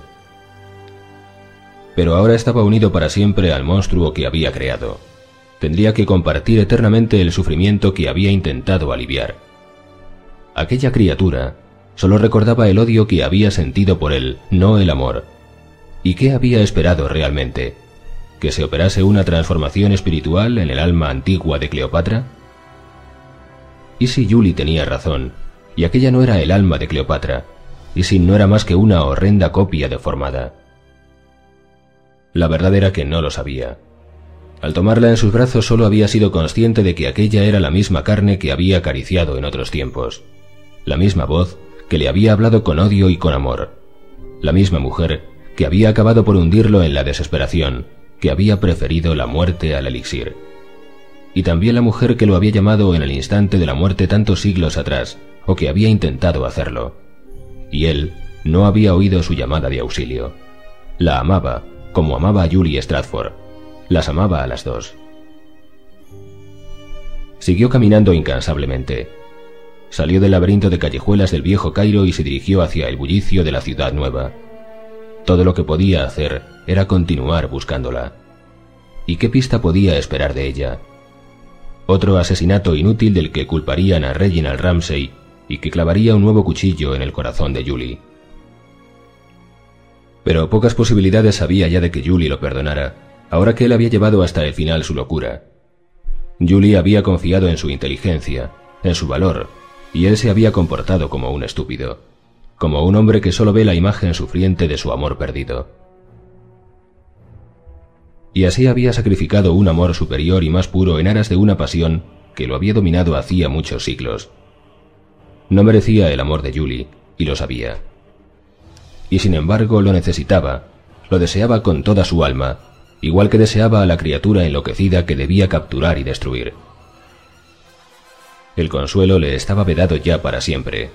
Pero ahora estaba unido para siempre al monstruo que había creado. Tendría que compartir eternamente el sufrimiento que había intentado aliviar. Aquella criatura solo recordaba el odio que había sentido por él, no el amor. ¿Y qué había esperado realmente? ¿Que se operase una transformación espiritual en el alma antigua de Cleopatra? ¿Y si Julie tenía razón, y aquella no era el alma de Cleopatra, y si no era más que una horrenda copia deformada? La verdad era que no lo sabía. Al tomarla en sus brazos solo había sido consciente de que aquella era la misma carne que había acariciado en otros tiempos, la misma voz que le había hablado con odio y con amor, la misma mujer que había acabado por hundirlo en la desesperación, que había preferido la muerte al elixir. Y también la mujer que lo había llamado en el instante de la muerte tantos siglos atrás, o que había intentado hacerlo. Y él no había oído su llamada de auxilio. La amaba, como amaba a Julie Stratford. Las amaba a las dos. Siguió caminando incansablemente. Salió del laberinto de callejuelas del viejo Cairo y se dirigió hacia el bullicio de la ciudad nueva. Todo lo que podía hacer era continuar buscándola. ¿Y qué pista podía esperar de ella? Otro asesinato inútil del que culparían a Reginald Ramsay y que clavaría un nuevo cuchillo en el corazón de Julie. Pero pocas posibilidades había ya de que Julie lo perdonara, ahora que él había llevado hasta el final su locura. Julie había confiado en su inteligencia, en su valor, y él se había comportado como un estúpido, como un hombre que solo ve la imagen sufriente de su amor perdido. Y así había sacrificado un amor superior y más puro en aras de una pasión que lo había dominado hacía muchos siglos. No merecía el amor de Julie, y lo sabía. Y sin embargo lo necesitaba, lo deseaba con toda su alma, igual que deseaba a la criatura enloquecida que debía capturar y destruir. El consuelo le estaba vedado ya para siempre.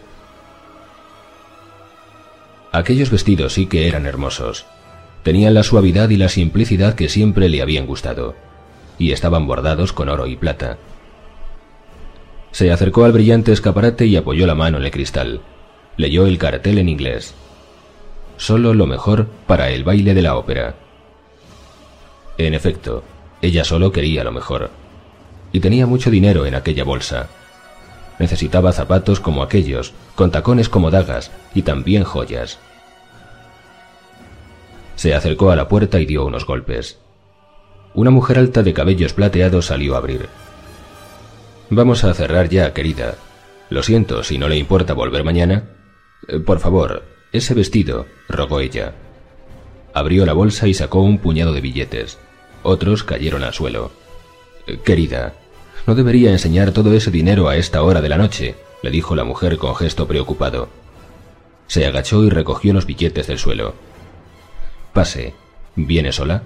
Aquellos vestidos sí que eran hermosos. Tenían la suavidad y la simplicidad que siempre le habían gustado, y estaban bordados con oro y plata. Se acercó al brillante escaparate y apoyó la mano en el cristal. Leyó el cartel en inglés. Solo lo mejor para el baile de la ópera. En efecto, ella solo quería lo mejor. Y tenía mucho dinero en aquella bolsa. Necesitaba zapatos como aquellos, con tacones como dagas, y también joyas. Se acercó a la puerta y dio unos golpes. Una mujer alta de cabellos plateados salió a abrir. «Vamos a cerrar ya, querida. Lo siento, si no le importa volver mañana». «Por favor, ese vestido», rogó ella. Abrió la bolsa y sacó un puñado de billetes. Otros cayeron al suelo. «Querida, no debería enseñar todo ese dinero a esta hora de la noche», le dijo la mujer con gesto preocupado. Se agachó y recogió los billetes del suelo. «Pase. ¿Viene sola?»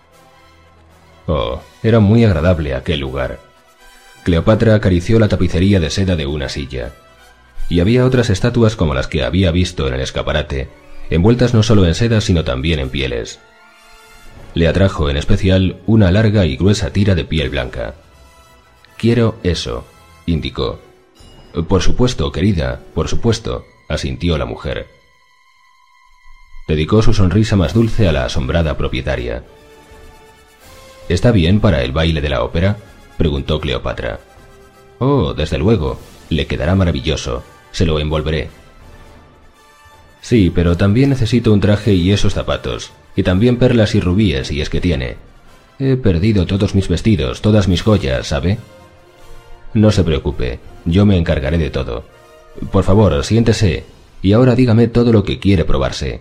Oh, era muy agradable aquel lugar. Cleopatra acarició la tapicería de seda de una silla. Y había otras estatuas como las que había visto en el escaparate, envueltas no solo en seda sino también en pieles. Le atrajo en especial una larga y gruesa tira de piel blanca. «Quiero eso», indicó. «Por supuesto, querida, por supuesto», asintió la mujer. Dedicó su sonrisa más dulce a la asombrada propietaria. «¿Está bien para el baile de la ópera?», preguntó Cleopatra. «Oh, desde luego, le quedará maravilloso. Se lo envolveré». «Sí, pero también necesito un traje y esos zapatos, y también perlas y rubíes, si es que tiene. He perdido todos mis vestidos, todas mis joyas, ¿sabe?» «No se preocupe, yo me encargaré de todo. Por favor, siéntese, y ahora dígame todo lo que quiere probarse».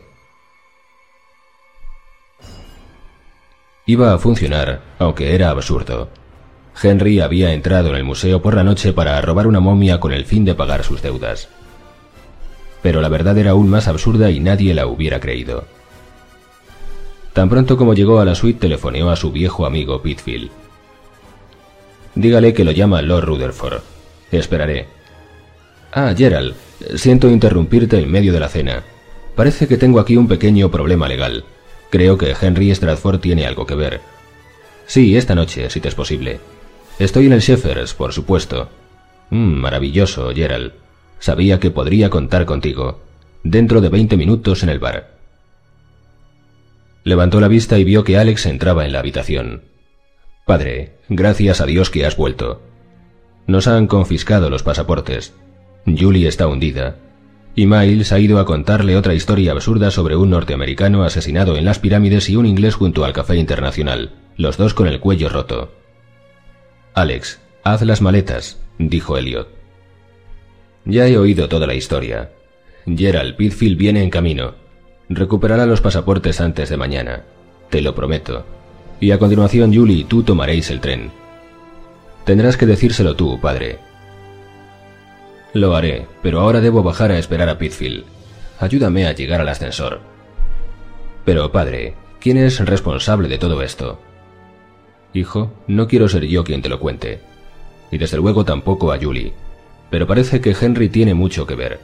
Iba a funcionar, aunque era absurdo. Henry había entrado en el museo por la noche para robar una momia con el fin de pagar sus deudas. Pero la verdad era aún más absurda y nadie la hubiera creído. Tan pronto como llegó a la suite telefoneó a su viejo amigo Pitfield. «Dígale que lo llama Lord Rutherford. Esperaré». «Ah, Gerald, siento interrumpirte en medio de la cena. Parece que tengo aquí un pequeño problema legal. Creo que Henry Stratford tiene algo que ver». «Sí, esta noche, si te es posible. Estoy en el Sheffers, por supuesto». Mm, «Maravilloso, Gerald. Sabía que podría contar contigo. Dentro de veinte minutos en el bar». Levantó la vista y vio que Alex entraba en la habitación. «Padre, gracias a Dios que has vuelto. Nos han confiscado los pasaportes. Julie está hundida. Y Miles ha ido a contarle otra historia absurda sobre un norteamericano asesinado en las pirámides y un inglés junto al Café Internacional, los dos con el cuello roto». «Alex, haz las maletas», dijo Elliot. «Ya he oído toda la historia. Gerald Pitfield viene en camino. Recuperará los pasaportes antes de mañana. Te lo prometo. Y a continuación Julie y tú tomaréis el tren. Tendrás que decírselo tú, padre». «Lo haré, pero ahora debo bajar a esperar a Pitfield. Ayúdame a llegar al ascensor». «Pero, padre, ¿quién es responsable de todo esto?» «Hijo, no quiero ser yo quien te lo cuente. Y desde luego tampoco a Julie. Pero parece que Henry tiene mucho que ver».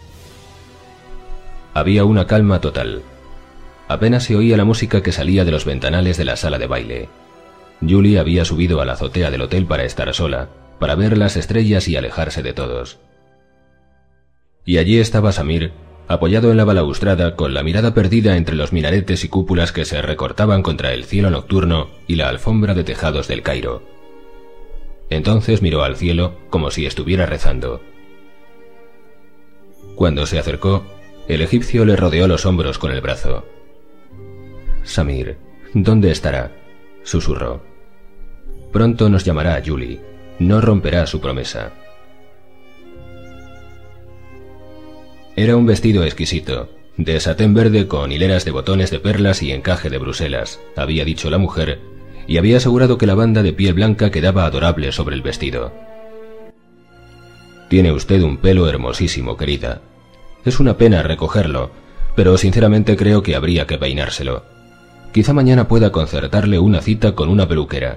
Había una calma total. Apenas se oía la música que salía de los ventanales de la sala de baile. Julie había subido a la azotea del hotel para estar sola, para ver las estrellas y alejarse de todos. Y allí estaba Samir, apoyado en la balaustrada con la mirada perdida entre los minaretes y cúpulas que se recortaban contra el cielo nocturno y la alfombra de tejados del Cairo. Entonces miró al cielo como si estuviera rezando. Cuando se acercó, el egipcio le rodeó los hombros con el brazo. «Samir, ¿dónde estará?», susurró. «Pronto nos llamará a Julie. No romperá su promesa». Era un vestido exquisito, de satén verde con hileras de botones de perlas y encaje de Bruselas, había dicho la mujer, y había asegurado que la banda de piel blanca quedaba adorable sobre el vestido. «Tiene usted un pelo hermosísimo, querida. Es una pena recogerlo, pero sinceramente creo que habría que peinárselo. Quizá mañana pueda concertarle una cita con una peluquera».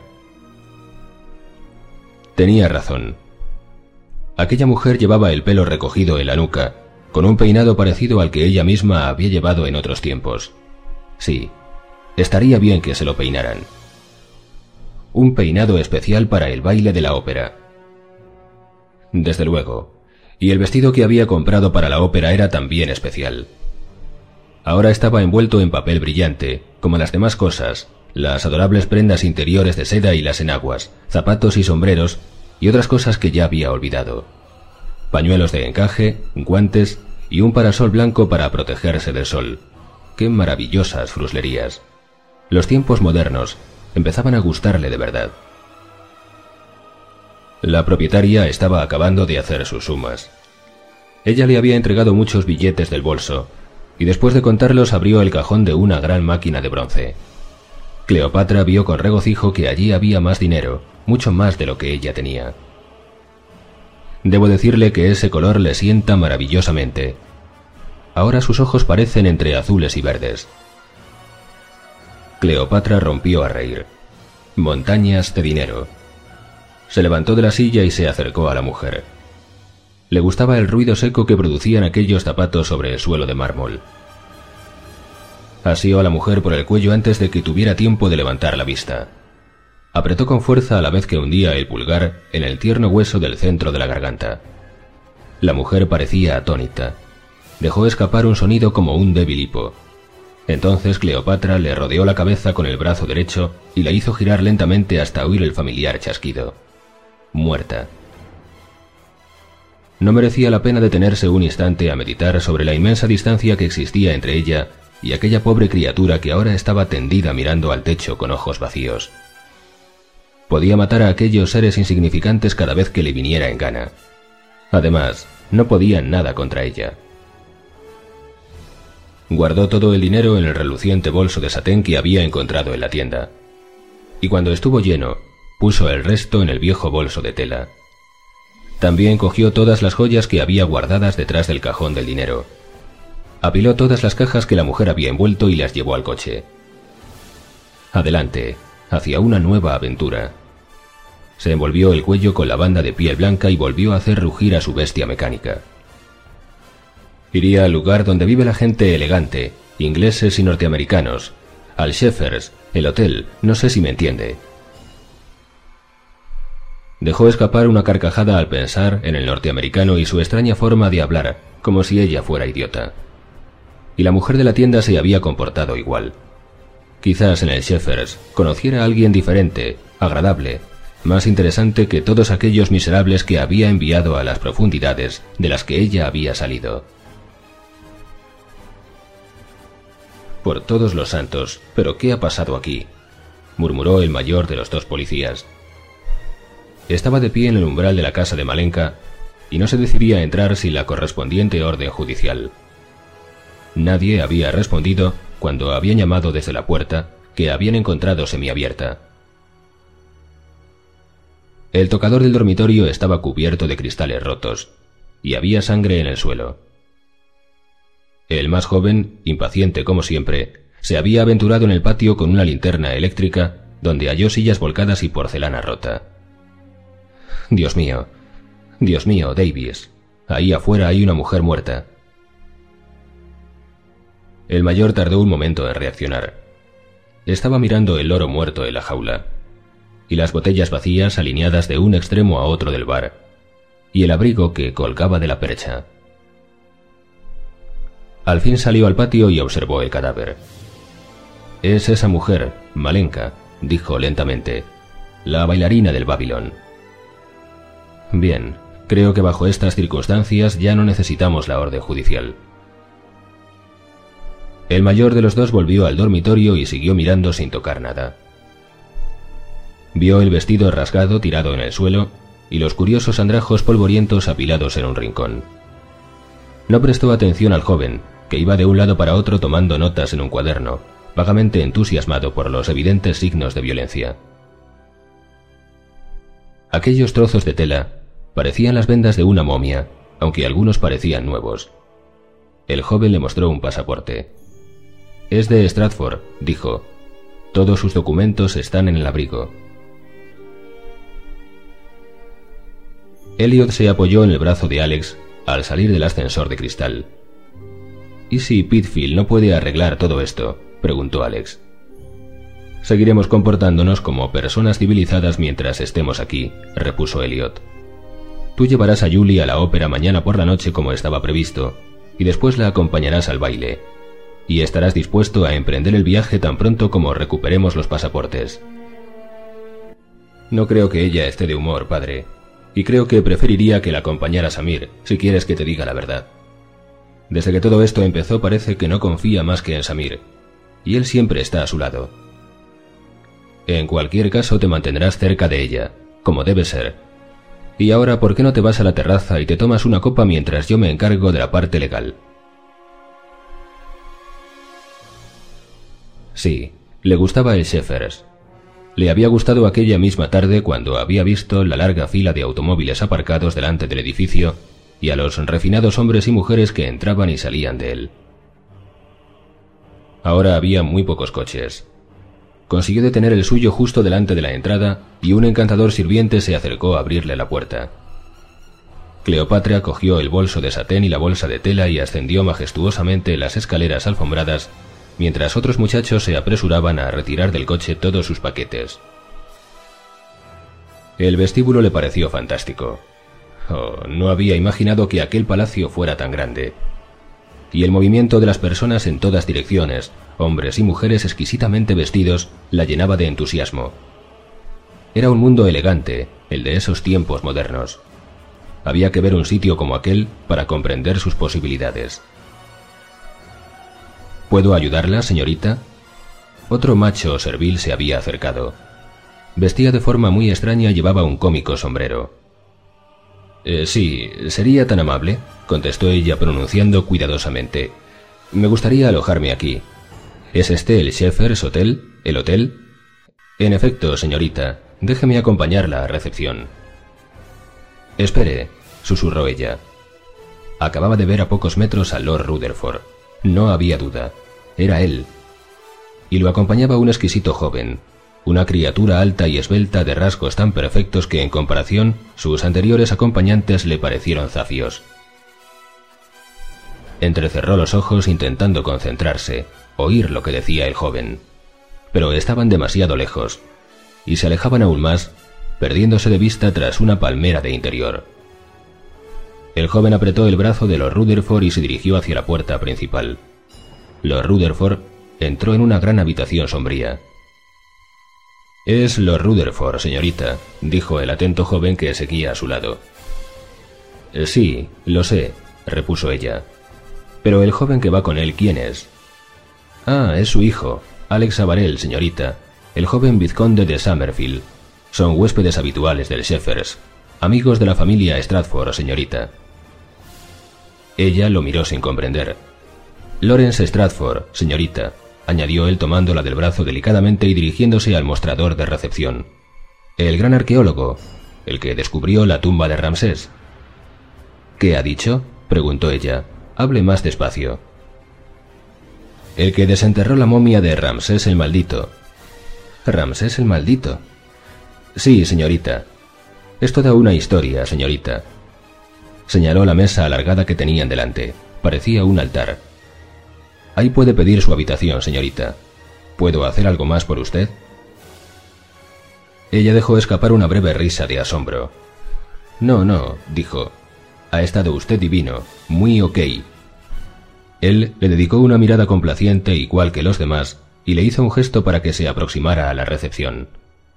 Tenía razón. Aquella mujer llevaba el pelo recogido en la nuca, con un peinado parecido al que ella misma había llevado en otros tiempos. Sí, estaría bien que se lo peinaran. Un peinado especial para el baile de la ópera. Desde luego, y el vestido que había comprado para la ópera era también especial. Ahora estaba envuelto en papel brillante, como las demás cosas, las adorables prendas interiores de seda y las enaguas, zapatos y sombreros, y otras cosas que ya había olvidado. Pañuelos de encaje, guantes y un parasol blanco para protegerse del sol. ¡Qué maravillosas fruslerías! Los tiempos modernos empezaban a gustarle de verdad. La propietaria estaba acabando de hacer sus sumas. Ella le había entregado muchos billetes del bolso, y después de contarlos abrió el cajón de una gran máquina de bronce. Cleopatra vio con regocijo que allí había más dinero, mucho más de lo que ella tenía. Debo decirle que ese color le sienta maravillosamente. Ahora sus ojos parecen entre azules y verdes. Cleopatra rompió a reír. Montañas de dinero. Se levantó de la silla y se acercó a la mujer. Le gustaba el ruido seco que producían aquellos zapatos sobre el suelo de mármol. Asió a la mujer por el cuello antes de que tuviera tiempo de levantar la vista. Apretó con fuerza a la vez que hundía el pulgar en el tierno hueso del centro de la garganta. La mujer parecía atónita. Dejó escapar un sonido como un débil hipo. Entonces Cleopatra le rodeó la cabeza con el brazo derecho y la hizo girar lentamente hasta oír el familiar chasquido. Muerta. No merecía la pena detenerse un instante a meditar sobre la inmensa distancia que existía entre ella y aquella pobre criatura que ahora estaba tendida mirando al techo con ojos vacíos. Podía matar a aquellos seres insignificantes cada vez que le viniera en gana. Además, no podían nada contra ella. Guardó todo el dinero en el reluciente bolso de satén que había encontrado en la tienda, y cuando estuvo lleno, puso el resto en el viejo bolso de tela. También cogió todas las joyas que había guardadas detrás del cajón del dinero. Apiló todas las cajas que la mujer había envuelto y las llevó al coche. Adelante, hacia una nueva aventura. Se envolvió el cuello con la banda de piel blanca y volvió a hacer rugir a su bestia mecánica. Iría al lugar donde vive la gente elegante, ingleses y norteamericanos, al Sheffers, el hotel, no sé si me entiende. Dejó escapar una carcajada al pensar en el norteamericano y su extraña forma de hablar, como si ella fuera idiota. Y la mujer de la tienda se había comportado igual. Quizás en el Sheffers conociera a alguien diferente, agradable, más interesante que todos aquellos miserables que había enviado a las profundidades de las que ella había salido. Por todos los santos, ¿pero qué ha pasado aquí?, murmuró el mayor de los dos policías. Estaba de pie en el umbral de la casa de Malenka y no se decidía a entrar sin la correspondiente orden judicial. Nadie había respondido cuando habían llamado desde la puerta, que habían encontrado semiabierta. El tocador del dormitorio estaba cubierto de cristales rotos y había sangre en el suelo. El más joven, impaciente como siempre, se había aventurado en el patio con una linterna eléctrica, donde halló sillas volcadas y porcelana rota. Dios mío, Dios mío, Davis, ahí afuera hay una mujer muerta. El mayor tardó un momento en reaccionar. Estaba mirando el loro muerto en la jaula, y las botellas vacías alineadas de un extremo a otro del bar, y el abrigo que colgaba de la percha. Al fin salió al patio y observó el cadáver. «Es esa mujer, Malenka», dijo lentamente, «la bailarina del Babylon». «Bien, creo que bajo estas circunstancias ya no necesitamos la orden judicial». El mayor de los dos volvió al dormitorio y siguió mirando sin tocar nada. Vio el vestido rasgado tirado en el suelo y los curiosos andrajos polvorientos apilados en un rincón. No prestó atención al joven, que iba de un lado para otro tomando notas en un cuaderno, vagamente entusiasmado por los evidentes signos de violencia. Aquellos trozos de tela parecían las vendas de una momia, aunque algunos parecían nuevos. El joven le mostró un pasaporte. «Es de Stratford», dijo. «Todos sus documentos están en el abrigo». Elliot se apoyó en el brazo de Alex al salir del ascensor de cristal. «¿Y si Pitfield no puede arreglar todo esto?», preguntó Alex. «Seguiremos comportándonos como personas civilizadas mientras estemos aquí», repuso Elliot. «Tú llevarás a Julie a la ópera mañana por la noche como estaba previsto, y después la acompañarás al baile, y estarás dispuesto a emprender el viaje tan pronto como recuperemos los pasaportes». «No creo que ella esté de humor, padre, y creo que preferiría que la acompañara Samir, si quieres que te diga la verdad». Desde que todo esto empezó parece que no confía más que en Samir, y él siempre está a su lado. En cualquier caso te mantendrás cerca de ella, como debe ser. Y ahora, ¿por qué no te vas a la terraza y te tomas una copa mientras yo me encargo de la parte legal? Sí, le gustaba el Sheffers. Le había gustado aquella misma tarde cuando había visto la larga fila de automóviles aparcados delante del edificio y a los refinados hombres y mujeres que entraban y salían de él. Ahora había muy pocos coches. Consiguió detener el suyo justo delante de la entrada y un encantador sirviente se acercó a abrirle la puerta. Cleopatra cogió el bolso de satén y la bolsa de tela y ascendió majestuosamente las escaleras alfombradas, mientras otros muchachos se apresuraban a retirar del coche todos sus paquetes. El vestíbulo le pareció fantástico. Oh, no había imaginado que aquel palacio fuera tan grande. Y el movimiento de las personas en todas direcciones, hombres y mujeres exquisitamente vestidos, la llenaba de entusiasmo. Era un mundo elegante, el de esos tiempos modernos. Había que ver un sitio como aquel para comprender sus posibilidades. ¿Puedo ayudarla, señorita? Otro macho servil se había acercado. Vestía de forma muy extraña y llevaba un cómico sombrero. Eh, sí, sería tan amable, contestó ella pronunciando cuidadosamente. Me gustaría alojarme aquí. ¿Es este el Sheffers Hotel? ¿El hotel? En efecto, señorita, déjeme acompañarla a recepción. Espere, susurró ella. Acababa de ver a pocos metros a Lord Rutherford. No había duda. Era él. Y lo acompañaba un exquisito joven, una criatura alta y esbelta de rasgos tan perfectos que en comparación sus anteriores acompañantes le parecieron zafios. Entrecerró los ojos intentando concentrarse, oír lo que decía el joven, pero estaban demasiado lejos, y se alejaban aún más, perdiéndose de vista tras una palmera de interior. El joven apretó el brazo de Lord Rutherford y se dirigió hacia la puerta principal. Lord Rutherford entró en una gran habitación sombría. «Es Lord Rutherford, señorita», dijo el atento joven que seguía a su lado. «Sí, lo sé», repuso ella. «Pero el joven que va con él, ¿quién es?» «Ah, es su hijo, Alex Avarel, señorita, el joven vizconde de Summerfield. Son huéspedes habituales del Sheffers, amigos de la familia Stratford, señorita». Ella lo miró sin comprender. «Lawrence Stratford, señorita», añadió él tomándola del brazo delicadamente y dirigiéndose al mostrador de recepción. «El gran arqueólogo, el que descubrió la tumba de Ramsés». «¿Qué ha dicho?», preguntó ella. «Hable más despacio». «El que desenterró la momia de Ramsés el Maldito». «¿Ramsés el Maldito?» «Sí, señorita. Es toda una historia, señorita». Señaló la mesa alargada que tenían delante. Parecía un altar. «Ahí puede pedir su habitación, señorita. ¿Puedo hacer algo más por usted?» Ella dejó escapar una breve risa de asombro. «No, no», dijo. «Ha estado usted divino, muy ok». Él le dedicó una mirada complaciente igual que los demás y le hizo un gesto para que se aproximara a la recepción.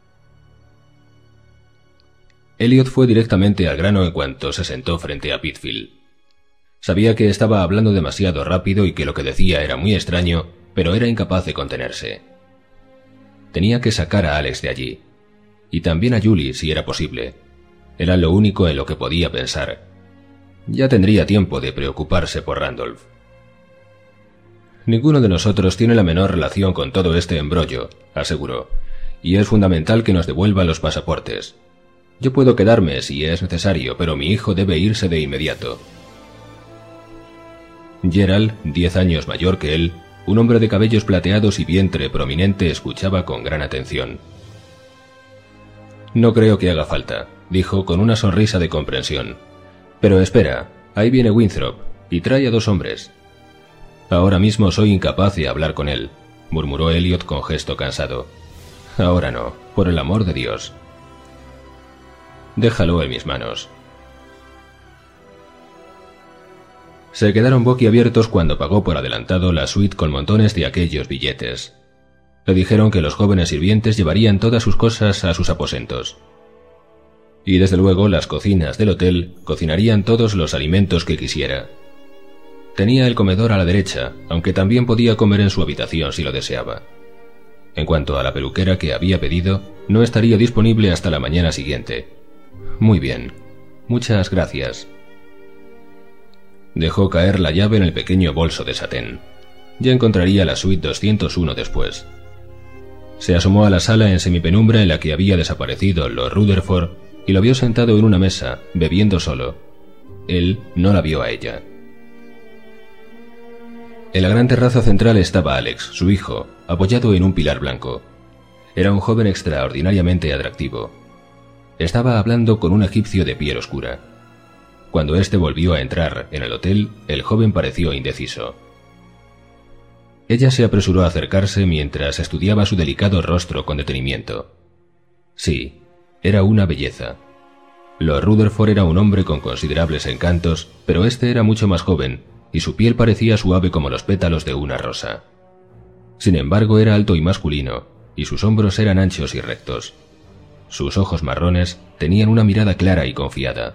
Elliot fue directamente al grano en cuanto se sentó frente a Pitfield. Sabía que estaba hablando demasiado rápido y que lo que decía era muy extraño, pero era incapaz de contenerse. Tenía que sacar a Alex de allí. Y también a Julie, si era posible. Era lo único en lo que podía pensar. Ya tendría tiempo de preocuparse por Randolph. «Ninguno de nosotros tiene la menor relación con todo este embrollo», aseguró, «y es fundamental que nos devuelva los pasaportes. Yo puedo quedarme si es necesario, pero mi hijo debe irse de inmediato». Gerald, diez años mayor que él, un hombre de cabellos plateados y vientre prominente, escuchaba con gran atención. «No creo que haga falta», dijo con una sonrisa de comprensión. «Pero espera, ahí viene Winthrop, y trae a dos hombres». «Ahora mismo soy incapaz de hablar con él», murmuró Elliot con gesto cansado. «Ahora no, por el amor de Dios». «Déjalo en mis manos». Se quedaron boquiabiertos cuando pagó por adelantado la suite con montones de aquellos billetes. Le dijeron que los jóvenes sirvientes llevarían todas sus cosas a sus aposentos. Y desde luego las cocinas del hotel cocinarían todos los alimentos que quisiera. Tenía el comedor a la derecha, aunque también podía comer en su habitación si lo deseaba. En cuanto a la peluquera que había pedido, no estaría disponible hasta la mañana siguiente. Muy bien. Muchas gracias. Dejó caer la llave en el pequeño bolso de satén. Ya encontraría la suite doscientos uno después. Se asomó a la sala en semipenumbra en la que había desaparecido Lord Rutherford y lo vio sentado en una mesa, bebiendo solo. Él no la vio a ella. En la gran terraza central estaba Alex, su hijo, apoyado en un pilar blanco. Era un joven extraordinariamente atractivo. Estaba hablando con un egipcio de piel oscura. Cuando éste volvió a entrar en el hotel, el joven pareció indeciso. Ella se apresuró a acercarse mientras estudiaba su delicado rostro con detenimiento. Sí, era una belleza. Lord Rutherford era un hombre con considerables encantos, pero este era mucho más joven, y su piel parecía suave como los pétalos de una rosa. Sin embargo, era alto y masculino, y sus hombros eran anchos y rectos. Sus ojos marrones tenían una mirada clara y confiada.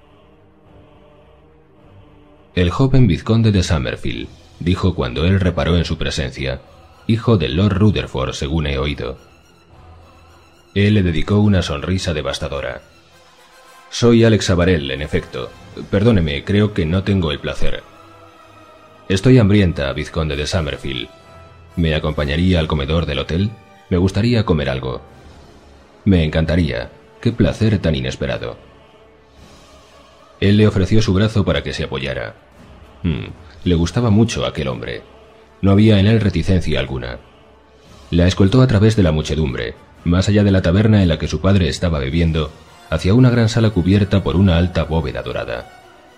El joven vizconde de Summerfield, dijo cuando él reparó en su presencia, hijo de Lord Rutherford, según he oído. Él le dedicó una sonrisa devastadora. Soy Alex Avarel, en efecto. Perdóneme, creo que no tengo el placer. Estoy hambrienta, vizconde de Summerfield. ¿Me acompañaría al comedor del hotel? Me gustaría comer algo. Me encantaría. Qué placer tan inesperado. Él le ofreció su brazo para que se apoyara. Hmm, le gustaba mucho a aquel hombre. No había en él reticencia alguna. La escoltó a través de la muchedumbre, más allá de la taberna en la que su padre estaba bebiendo, hacia una gran sala cubierta por una alta bóveda dorada.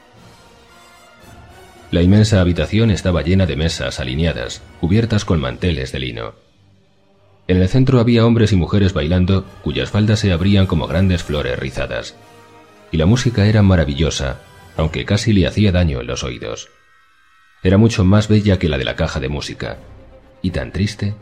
La inmensa habitación estaba llena de mesas alineadas, cubiertas con manteles de lino. En el centro había hombres y mujeres bailando, cuyas faldas se abrían como grandes flores rizadas. Y la música era maravillosa, aunque casi le hacía daño en los oídos. Era mucho más bella que la de la caja de música. ¿Y tan triste?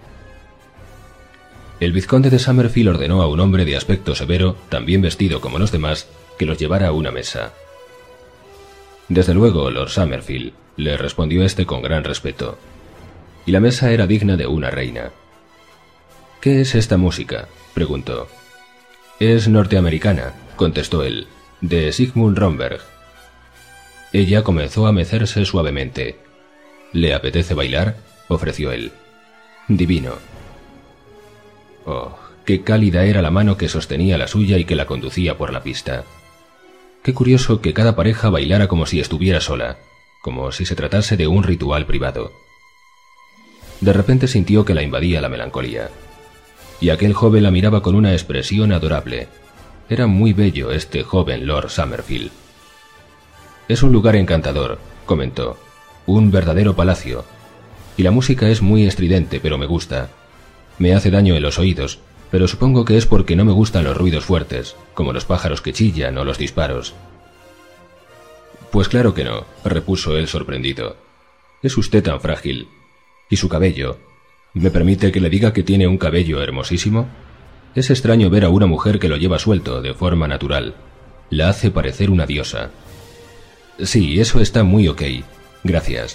El vizconde de Summerfield ordenó a un hombre de aspecto severo, también vestido como los demás, que los llevara a una mesa. Desde luego, Lord Summerfield, le respondió éste con gran respeto. Y la mesa era digna de una reina. ¿Qué es esta música?, preguntó. Es norteamericana, contestó él, de Sigmund Romberg. Ella comenzó a mecerse suavemente. ¿Le apetece bailar?, ofreció él. Divino. Oh, qué cálida era la mano que sostenía la suya y que la conducía por la pista. Qué curioso que cada pareja bailara como si estuviera sola, como si se tratase de un ritual privado. De repente sintió que la invadía la melancolía. Y aquel joven la miraba con una expresión adorable. Era muy bello este joven Lord Summerfield. Es un lugar encantador, comentó. Un verdadero palacio. Y la música es muy estridente, pero me gusta. Me hace daño en los oídos, pero supongo que es porque no me gustan los ruidos fuertes, como los pájaros que chillan o los disparos. Pues claro que no, repuso él sorprendido. Es usted tan frágil. ¿Y su cabello? ¿Me permite que le diga que tiene un cabello hermosísimo? Es extraño ver a una mujer que lo lleva suelto, de forma natural. La hace parecer una diosa. Sí, eso está muy ok. Gracias.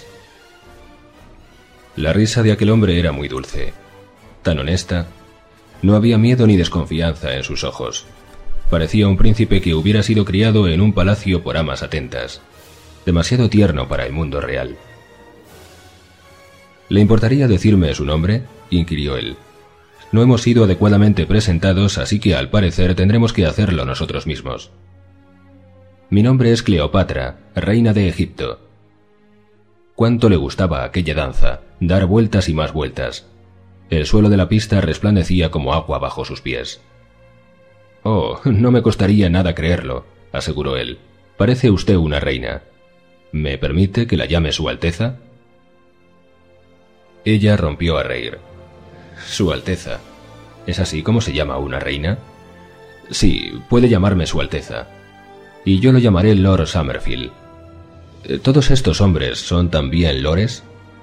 La risa de aquel hombre era muy dulce. Tan honesta. No había miedo ni desconfianza en sus ojos. Parecía un príncipe que hubiera sido criado en un palacio por amas atentas. Demasiado tierno para el mundo real. ¿Le importaría decirme su nombre?, inquirió él. No hemos sido adecuadamente presentados, así que al parecer tendremos que hacerlo nosotros mismos. Mi nombre es Cleopatra, reina de Egipto. Cuánto le gustaba aquella danza, dar vueltas y más vueltas. El suelo de la pista resplandecía como agua bajo sus pies. Oh, no me costaría nada creerlo, aseguró él. Parece usted una reina. ¿Me permite que la llame Su Alteza? Ella rompió a reír. Su Alteza. ¿Es así como se llama una reina? Sí, puede llamarme Su Alteza. Y yo lo llamaré Lord Summerfield. ¿Todos estos hombres son también lores?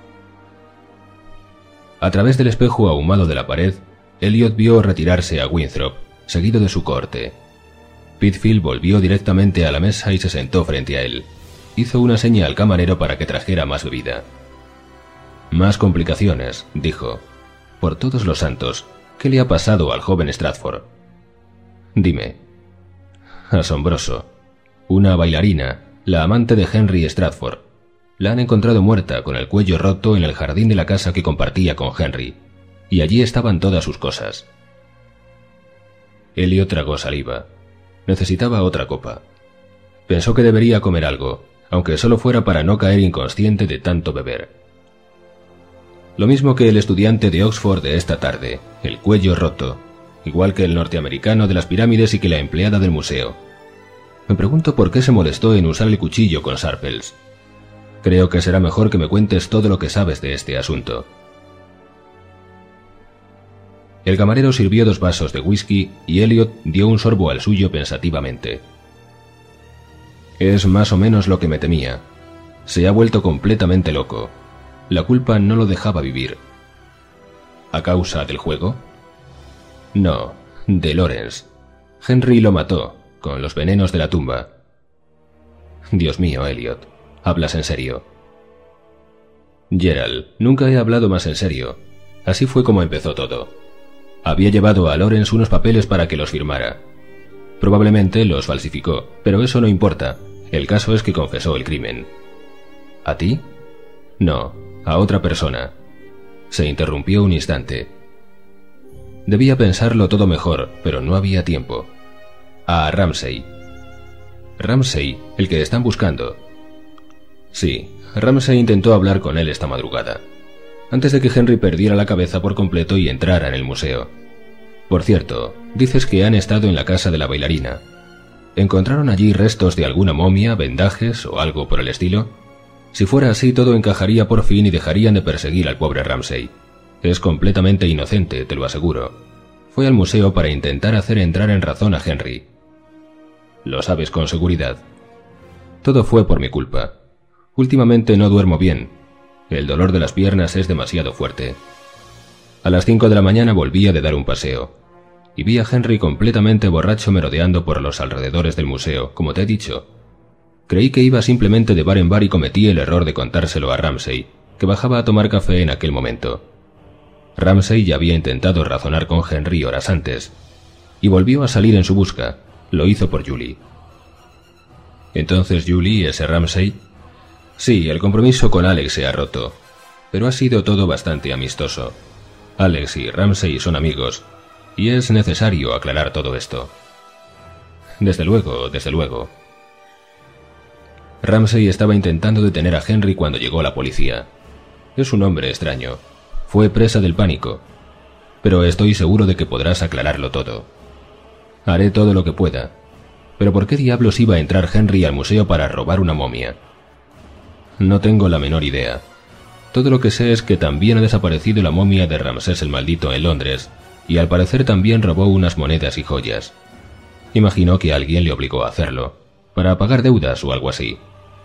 A través del espejo ahumado de la pared, Elliot vio retirarse a Winthrop, seguido de su cohorte. Pitfield volvió directamente a la mesa y se sentó frente a él. hizo una seña al camarero para que trajera más bebida. «Más complicaciones», dijo. «Por todos los santos, ¿qué le ha pasado al joven Stratford?» «Dime». «Asombroso. Una bailarina, la amante de Henry Stratford. La han encontrado muerta con el cuello roto en el jardín de la casa que compartía con Henry, y allí estaban todas sus cosas». Elliot tragó saliva. Necesitaba otra copa. Pensó que debería comer algo, aunque solo fuera para no caer inconsciente de tanto beber. Lo mismo que el estudiante de Oxford de esta tarde, el cuello roto, igual que el norteamericano de las pirámides y que la empleada del museo. Me pregunto por qué se molestó en usar el cuchillo con Sharples. Creo que será mejor que me cuentes todo lo que sabes de este asunto. El camarero sirvió dos vasos de whisky y Elliot dio un sorbo al suyo pensativamente. Es más o menos lo que me temía. Se ha vuelto completamente loco. La culpa no lo dejaba vivir. ¿A causa del juego? No, de Lawrence. Henry lo mató, con los venenos de la tumba. Dios mío, Elliot, ¿hablas en serio? Gerald, nunca he hablado más en serio. Así fue como empezó todo. Había llevado a Lawrence unos papeles para que los firmara. Probablemente los falsificó, pero eso no importa. El caso es que confesó el crimen. ¿A ti? No, a otra persona. Se interrumpió un instante. Debía pensarlo todo mejor, pero no había tiempo. A Ramsay. Ramsay, el que están buscando. Sí, Ramsay intentó hablar con él esta madrugada, antes de que Henry perdiera la cabeza por completo y entrara en el museo. Por cierto, dices que han estado en la casa de la bailarina. ¿Encontraron allí restos de alguna momia, vendajes o algo por el estilo? Si fuera así, todo encajaría por fin y dejarían de perseguir al pobre Ramsay. Es completamente inocente, te lo aseguro. Fue al museo para intentar hacer entrar en razón a Henry. ¿Lo sabes con seguridad? Todo fue por mi culpa. Últimamente no duermo bien. El dolor de las piernas es demasiado fuerte. A las cinco de la mañana volvía de dar un paseo, y vi a Henry completamente borracho merodeando por los alrededores del museo, como te he dicho. Creí que iba simplemente de bar en bar y cometí el error de contárselo a Ramsay, que bajaba a tomar café en aquel momento. Ramsay ya había intentado razonar con Henry horas antes, y volvió a salir en su busca. Lo hizo por Julie. ¿Entonces Julie, ese Ramsay? Sí, el compromiso con Alex se ha roto, pero ha sido todo bastante amistoso. Alex y Ramsay son amigos, y es necesario aclarar todo esto. Desde luego, desde luego. Ramsay estaba intentando detener a Henry cuando llegó la policía. Es un hombre extraño. Fue presa del pánico. Pero estoy seguro de que podrás aclararlo todo. Haré todo lo que pueda. Pero ¿por qué diablos iba a entrar Henry al museo para robar una momia? No tengo la menor idea. Todo lo que sé es que también ha desaparecido la momia de Ramsés el Maldito en Londres, y al parecer también robó unas monedas y joyas. Imagino que alguien le obligó a hacerlo, para pagar deudas o algo así.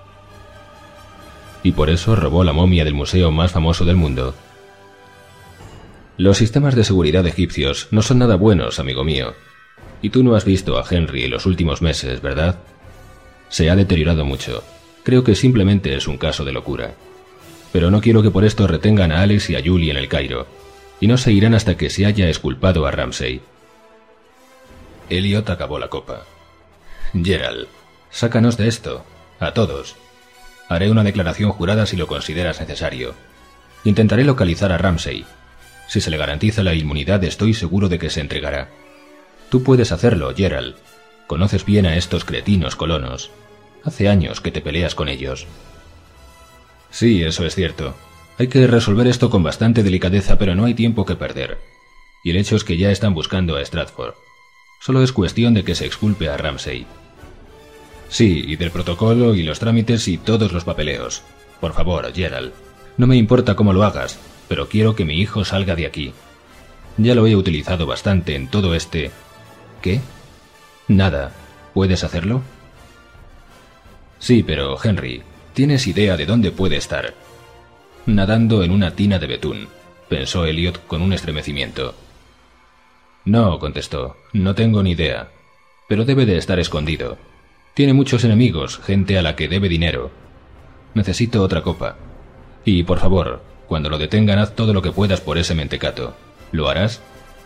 Y por eso robó la momia del museo más famoso del mundo. Los sistemas de seguridad egipcios no son nada buenos, amigo mío. Y tú no has visto a Henry en los últimos meses, ¿verdad? Se ha deteriorado mucho. Creo que simplemente es un caso de locura. Pero no quiero que por esto retengan a Alex y a Julie en el Cairo, y no se irán hasta que se haya exculpado a Ramsay. Elliot acabó la copa. Gerald, sácanos de esto, a todos. Haré una declaración jurada si lo consideras necesario. Intentaré localizar a Ramsay. Si se le garantiza la inmunidad, estoy seguro de que se entregará. Tú puedes hacerlo, Gerald. Conoces bien a estos cretinos colonos. Hace años que te peleas con ellos. Sí, eso es cierto. Hay que resolver esto con bastante delicadeza, pero no hay tiempo que perder. Y el hecho es que ya están buscando a Stratford. Solo es cuestión de que se exculpe a Ramsay. Sí, y del protocolo y los trámites y todos los papeleos. Por favor, Gerald. No me importa cómo lo hagas, pero quiero que mi hijo salga de aquí. Ya lo he utilizado bastante en todo este... ¿Qué? Nada. ¿Puedes hacerlo? Sí, pero, Henry, ¿tienes idea de dónde puede estar? Nadando en una tina de betún, pensó Elliot con un estremecimiento. No, contestó, no tengo ni idea, pero debe de estar escondido. Tiene muchos enemigos, gente a la que debe dinero. Necesito otra copa. Y, por favor, cuando lo detengan, haz todo lo que puedas por ese mentecato. ¿Lo harás?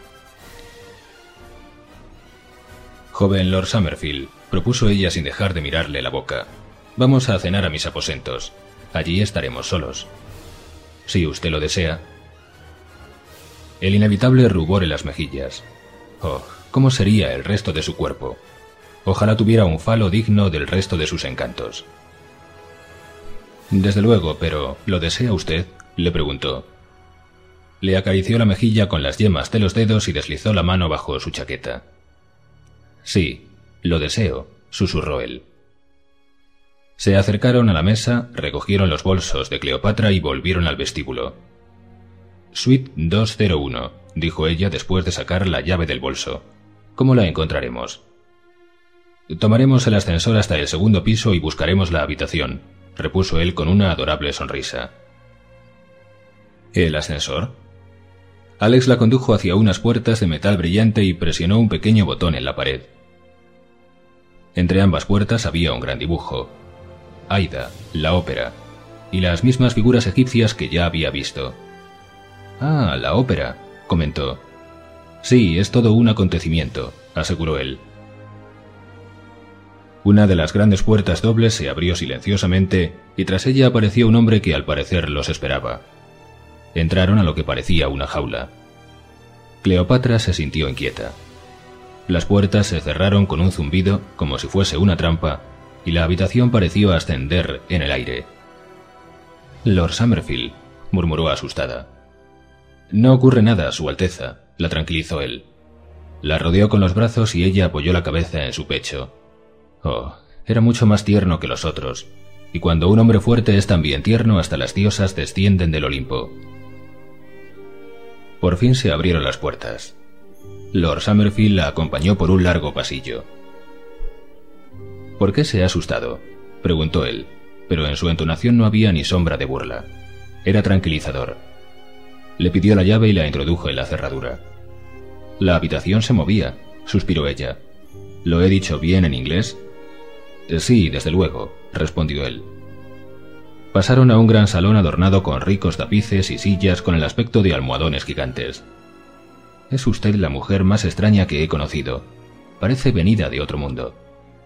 Joven Lord Summerfield, propuso ella sin dejar de mirarle la boca. Vamos a cenar a mis aposentos. Allí estaremos solos. Si usted lo desea. El inevitable rubor en las mejillas. Oh, ¿cómo sería el resto de su cuerpo? Ojalá tuviera un falo digno del resto de sus encantos. Desde luego, pero ¿lo desea usted?, le preguntó. Le acarició la mejilla con las yemas de los dedos y deslizó la mano bajo su chaqueta. Sí, lo deseo, susurró él. Se acercaron a la mesa, recogieron los bolsos de Cleopatra y volvieron al vestíbulo. Suite doscientos uno, dijo ella después de sacar la llave del bolso. ¿Cómo la encontraremos? Tomaremos el ascensor hasta el segundo piso y buscaremos la habitación, repuso él con una adorable sonrisa. ¿El ascensor? Alex la condujo hacia unas puertas de metal brillante y presionó un pequeño botón en la pared. Entre ambas puertas había un gran dibujo. Aida, la ópera, y las mismas figuras egipcias que ya había visto. Ah, la ópera, comentó. Sí, es todo un acontecimiento, aseguró él. Una de las grandes puertas dobles se abrió silenciosamente y tras ella apareció un hombre que al parecer los esperaba. Entraron a lo que parecía una jaula. Cleopatra se sintió inquieta. Las puertas se cerraron con un zumbido, como si fuese una trampa, y la habitación pareció ascender en el aire. Lord Summerfield, murmuró asustada. No ocurre nada, Su Alteza, la tranquilizó él. La rodeó con los brazos y ella apoyó la cabeza en su pecho. Oh, era mucho más tierno que los otros, y cuando un hombre fuerte es también tierno, hasta las diosas descienden del Olimpo. Por fin se abrieron las puertas. Lord Summerfield la acompañó por un largo pasillo. ¿Por qué se ha asustado?, preguntó él, pero en su entonación no había ni sombra de burla. Era tranquilizador. Le pidió la llave y la introdujo en la cerradura. La habitación se movía, suspiró ella. ¿Lo he dicho bien en inglés? Sí, desde luego, respondió él. Pasaron a un gran salón adornado con ricos tapices y sillas con el aspecto de almohadones gigantes. Es usted la mujer más extraña que he conocido. Parece venida de otro mundo.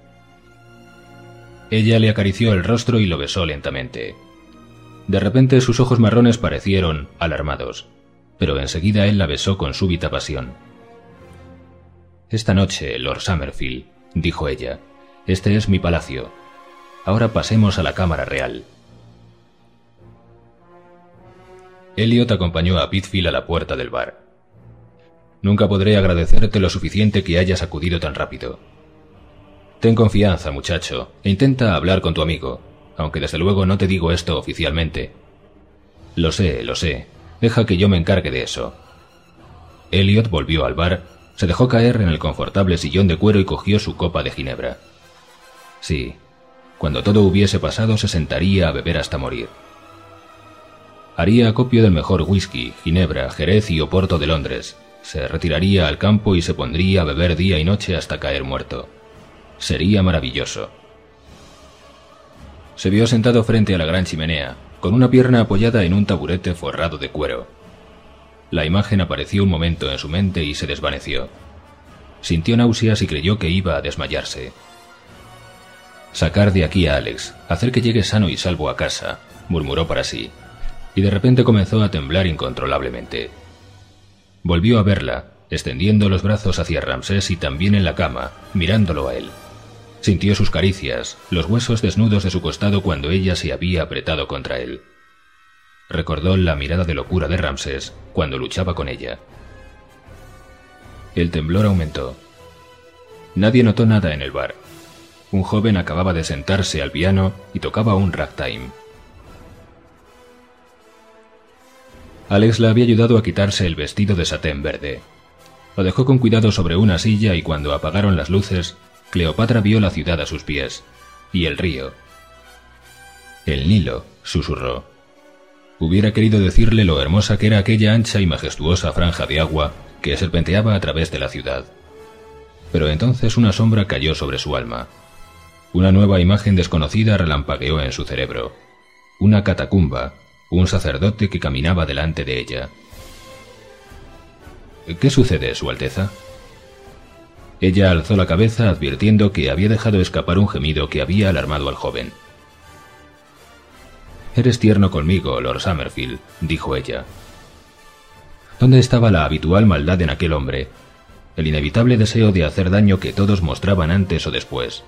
Ella le acarició el rostro y lo besó lentamente. De repente sus ojos marrones parecieron alarmados, pero enseguida él la besó con súbita pasión. Esta noche, Lord Summerfield, dijo ella, este es mi palacio. Ahora pasemos a la cámara real. Elliot acompañó a Pitfield a la puerta del bar. Nunca podré agradecerte lo suficiente que hayas acudido tan rápido. Ten confianza, muchacho, e intenta hablar con tu amigo, aunque desde luego no te digo esto oficialmente. Lo sé, lo sé. Deja que yo me encargue de eso. Elliot volvió al bar, se dejó caer en el confortable sillón de cuero y cogió su copa de ginebra. Sí, cuando todo hubiese pasado se sentaría a beber hasta morir. Haría acopio del mejor whisky, ginebra, jerez y oporto de Londres. Se retiraría al campo y se pondría a beber día y noche hasta caer muerto. Sería maravilloso. Se vio sentado frente a la gran chimenea, con una pierna apoyada en un taburete forrado de cuero. La imagen apareció un momento en su mente y se desvaneció. Sintió náuseas y creyó que iba a desmayarse. Sacar de aquí a Alex, hacer que llegue sano y salvo a casa, murmuró para sí, y de repente comenzó a temblar incontrolablemente. Volvió a verla, extendiendo los brazos hacia Ramsés y también en la cama, mirándolo a él. Sintió sus caricias, los huesos desnudos de su costado cuando ella se había apretado contra él. Recordó la mirada de locura de Ramsés cuando luchaba con ella. El temblor aumentó. Nadie notó nada en el bar. Un joven acababa de sentarse al piano y tocaba un ragtime. Alex la había ayudado a quitarse el vestido de satén verde. Lo dejó con cuidado sobre una silla y cuando apagaron las luces, Cleopatra vio la ciudad a sus pies, y el río. El Nilo, susurró. Hubiera querido decirle lo hermosa que era aquella ancha y majestuosa franja de agua que serpenteaba a través de la ciudad. Pero entonces una sombra cayó sobre su alma. Una nueva imagen desconocida relampagueó en su cerebro. Una catacumba, un sacerdote que caminaba delante de ella. ¿Qué sucede, Su Alteza? Ella alzó la cabeza advirtiendo que había dejado escapar un gemido que había alarmado al joven. Eres tierno conmigo, Lord Summerfield, dijo ella. ¿Dónde estaba la habitual maldad en aquel hombre? El inevitable deseo de hacer daño que todos mostraban antes o después.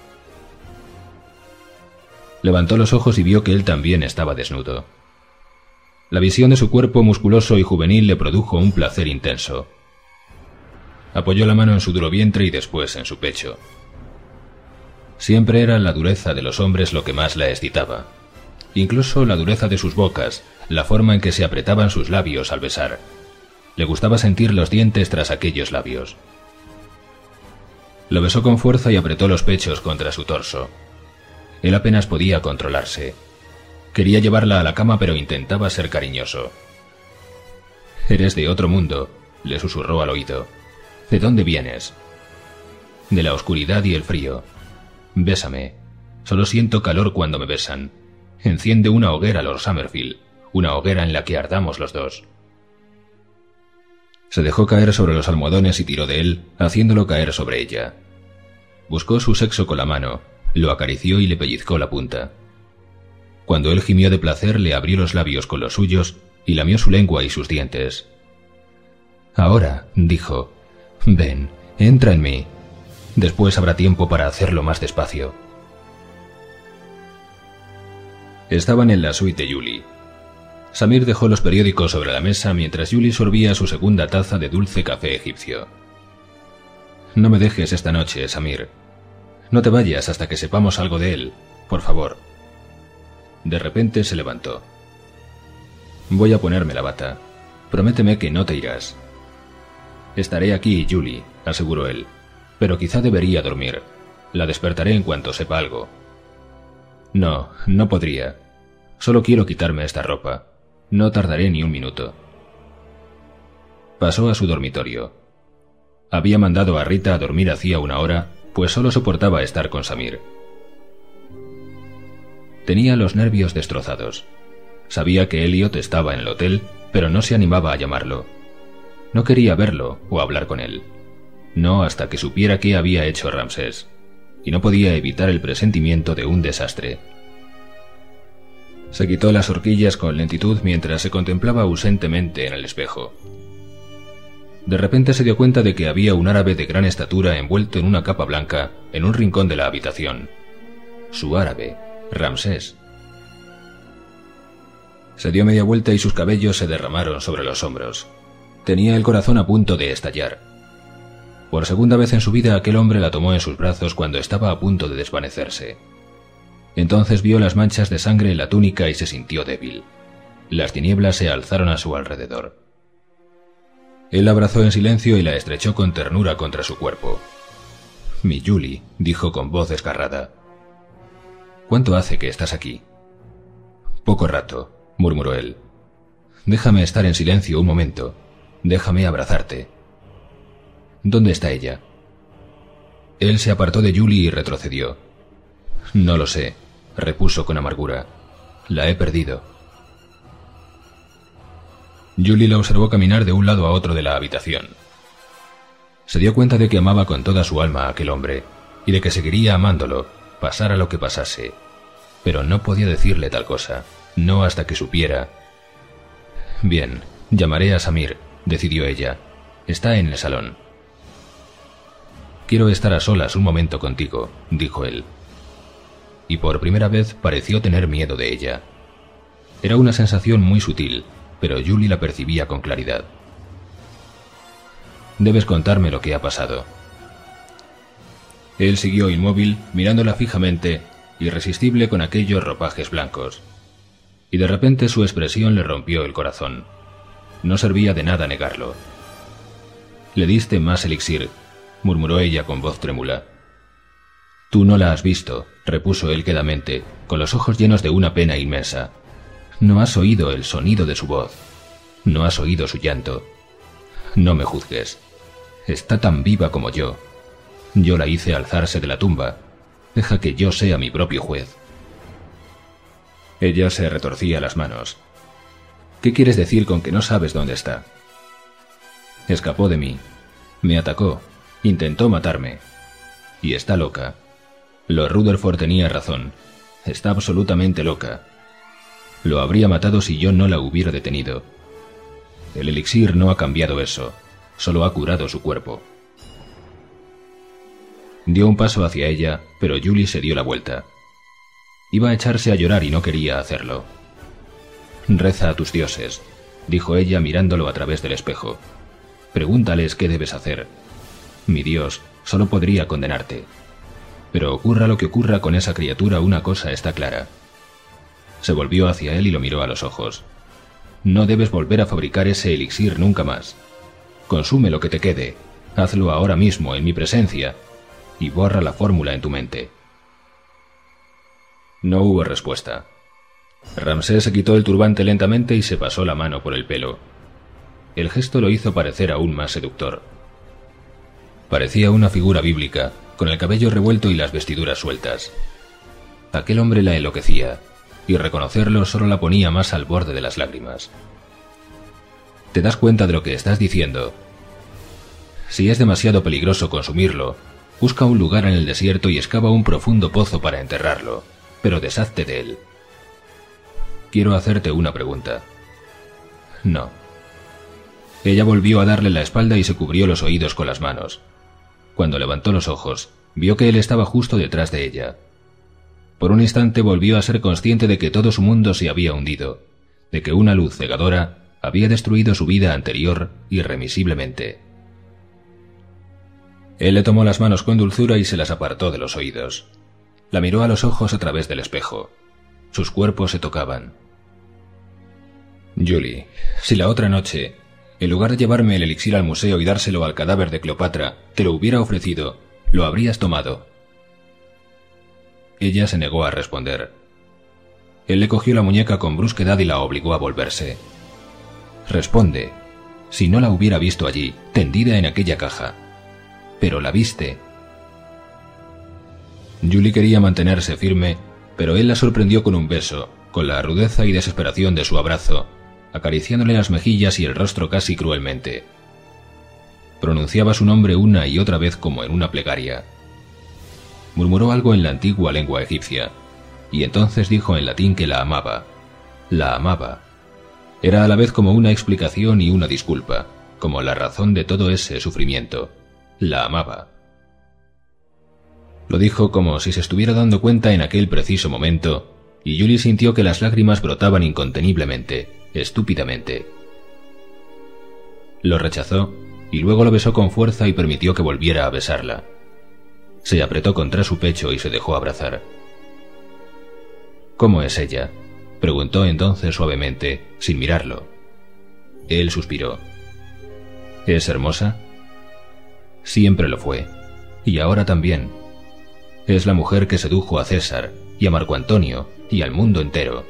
Levantó los ojos y vio que él también estaba desnudo. La visión de su cuerpo musculoso y juvenil le produjo un placer intenso. Apoyó la mano en su duro vientre y después en su pecho. Siempre era la dureza de los hombres lo que más la excitaba. Incluso la dureza de sus bocas, la forma en que se apretaban sus labios al besar. Le gustaba sentir los dientes tras aquellos labios. Lo besó con fuerza y apretó los pechos contra su torso. Él apenas podía controlarse. Quería llevarla a la cama, pero intentaba ser cariñoso. «Eres de otro mundo», le susurró al oído. «¿De dónde vienes?» «De la oscuridad y el frío. Bésame. Solo siento calor cuando me besan. Enciende una hoguera, Lord Summerfield, una hoguera en la que ardamos los dos». Se dejó caer sobre los almohadones y tiró de él, haciéndolo caer sobre ella. Buscó su sexo con la mano, lo acarició y le pellizcó la punta. Cuando él gimió de placer, le abrió los labios con los suyos y lamió su lengua y sus dientes. «Ahora», dijo, «ven, entra en mí. Después habrá tiempo para hacerlo más despacio». Estaban en la suite de Julie. Samir dejó los periódicos sobre la mesa mientras Julie sorbía su segunda taza de dulce café egipcio. «No me dejes esta noche, Samir. No te vayas hasta que sepamos algo de él, por favor». De repente se levantó. «Voy a ponerme la bata. Prométeme que no te irás». «Estaré aquí, Julie», aseguró él, «pero quizá debería dormir. La despertaré en cuanto sepa algo». «No, no podría. Solo quiero quitarme esta ropa. No tardaré ni un minuto». Pasó a su dormitorio. Había mandado a Rita a dormir hacía una hora, pues solo soportaba estar con Samir. Tenía los nervios destrozados. Sabía que Elliot estaba en el hotel, pero no se animaba a llamarlo. No quería verlo o hablar con él. No hasta que supiera qué había hecho Ramsés, y no podía evitar el presentimiento de un desastre. Se quitó las horquillas con lentitud mientras se contemplaba ausentemente en el espejo. De repente se dio cuenta de que había un árabe de gran estatura envuelto en una capa blanca en un rincón de la habitación. Su árabe, Ramsés. Se dio media vuelta y sus cabellos se derramaron sobre los hombros. Tenía el corazón a punto de estallar. Por segunda vez en su vida aquel hombre la tomó en sus brazos cuando estaba a punto de desvanecerse. Entonces vio las manchas de sangre en la túnica y se sintió débil. Las tinieblas se alzaron a su alrededor. Él la abrazó en silencio y la estrechó con ternura contra su cuerpo. «Mi Julie», dijo con voz desgarrada. «¿Cuánto hace que estás aquí?» «Poco rato», murmuró él. «Déjame estar en silencio un momento. Déjame abrazarte». «¿Dónde está ella?» Él se apartó de Julie y retrocedió. «No lo sé», repuso con amargura. «La he perdido». Julie la observó caminar de un lado a otro de la habitación. Se dio cuenta de que amaba con toda su alma a aquel hombre, y de que seguiría amándolo, pasara lo que pasase. Pero no podía decirle tal cosa, no hasta que supiera. «Bien, llamaré a Samir», decidió ella. «Está en el salón». «Quiero estar a solas un momento contigo», dijo él. Y por primera vez pareció tener miedo de ella. Era una sensación muy sutil, pero Julie la percibía con claridad. «Debes contarme lo que ha pasado». Él siguió inmóvil, mirándola fijamente, irresistible con aquellos ropajes blancos. Y de repente su expresión le rompió el corazón. No servía de nada negarlo. «Le diste más elixir», murmuró ella con voz trémula. «Tú no la has visto», repuso él quedamente, con los ojos llenos de una pena inmensa. «No has oído el sonido de su voz. No has oído su llanto. No me juzgues. Está tan viva como yo. Yo la hice alzarse de la tumba. Deja que yo sea mi propio juez. Ella se retorcía las manos. ¿Qué quieres decir con que no sabes dónde está? Escapó de mí. Me atacó. Intentó matarme. Y está loca. Lord Rutherford tenía razón. Está absolutamente loca. Lo habría matado si yo no la hubiera detenido. El elixir no ha cambiado eso. Solo ha curado su cuerpo. Dio un paso hacia ella, pero Julie se dio la vuelta. Iba a echarse a llorar y no quería hacerlo. «Reza a tus dioses», dijo ella mirándolo a través del espejo. «Pregúntales qué debes hacer. Mi Dios solo podría condenarte. Pero ocurra lo que ocurra con esa criatura, una cosa está clara». Se volvió hacia él y lo miró a los ojos. «No debes volver a fabricar ese elixir nunca más. Consume lo que te quede. Hazlo ahora mismo, en mi presencia, y borra la fórmula en tu mente». No hubo respuesta. Ramsés se quitó el turbante lentamente y se pasó la mano por el pelo. El gesto lo hizo parecer aún más seductor. Parecía una figura bíblica, con el cabello revuelto y las vestiduras sueltas. Aquel hombre la enloquecía, y reconocerlo solo la ponía más al borde de las lágrimas. ¿Te das cuenta de lo que estás diciendo? Si es demasiado peligroso consumirlo, busca un lugar en el desierto y excava un profundo pozo para enterrarlo, pero deshazte de él. Quiero hacerte una pregunta. No. Ella volvió a darle la espalda y se cubrió los oídos con las manos. Cuando levantó los ojos, vio que él estaba justo detrás de ella. Por un instante volvió a ser consciente de que todo su mundo se había hundido, de que una luz cegadora había destruido su vida anterior irremisiblemente. Él le tomó las manos con dulzura y se las apartó de los oídos. La miró a los ojos a través del espejo. Sus cuerpos se tocaban. Julie, si la otra noche, en lugar de llevarme el elixir al museo y dárselo al cadáver de Cleopatra, te lo hubiera ofrecido, lo habrías tomado. Ella se negó a responder. Él le cogió la muñeca con brusquedad y la obligó a volverse. Responde. Si no la hubiera visto allí, tendida en aquella caja. Pero la viste. Julie quería mantenerse firme, pero él la sorprendió con un beso, con la rudeza y desesperación de su abrazo, acariciándole las mejillas y el rostro casi cruelmente. Pronunciaba su nombre una y otra vez como en una plegaria. Murmuró algo en la antigua lengua egipcia, y entonces dijo en latín que la amaba. La amaba. Era a la vez como una explicación y una disculpa, como la razón de todo ese sufrimiento. La amaba. Lo dijo como si se estuviera dando cuenta en aquel preciso momento, y Julie sintió que las lágrimas brotaban inconteniblemente, estúpidamente. Lo rechazó, y luego lo besó con fuerza y permitió que volviera a besarla. Se apretó contra su pecho y se dejó abrazar. «¿Cómo es ella?», preguntó entonces suavemente, sin mirarlo. Él suspiró. «¿Es hermosa?». «Siempre lo fue, y ahora también. Es la mujer que sedujo a César, y a Marco Antonio, y al mundo entero».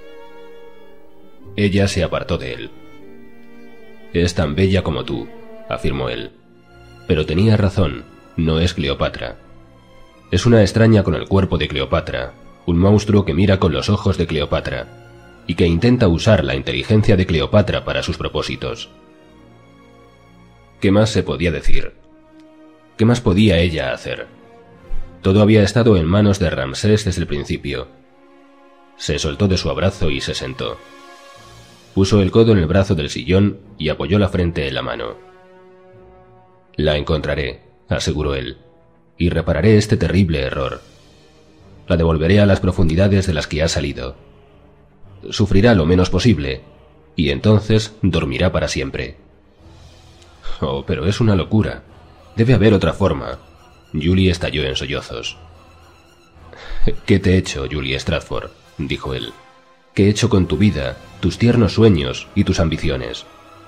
Ella se apartó de él. «Es tan bella como tú», afirmó él. «Pero tenía razón, no es Cleopatra. Es una extraña con el cuerpo de Cleopatra, un monstruo que mira con los ojos de Cleopatra, y que intenta usar la inteligencia de Cleopatra para sus propósitos». ¿Qué más se podía decir? ¿Qué más podía ella hacer? Todo había estado en manos de Ramsés desde el principio. Se soltó de su abrazo y se sentó. Puso el codo en el brazo del sillón y apoyó la frente en la mano. «La encontraré», aseguró él, «y repararé este terrible error. La devolveré a las profundidades de las que ha salido. Sufrirá lo menos posible, y entonces dormirá para siempre». «Oh, pero es una locura. Debe haber otra forma». Julie estalló en sollozos. «¿Qué te he hecho, Julie Stratford?», dijo él. «¿Qué he hecho con tu vida, tus tiernos sueños y tus ambiciones?».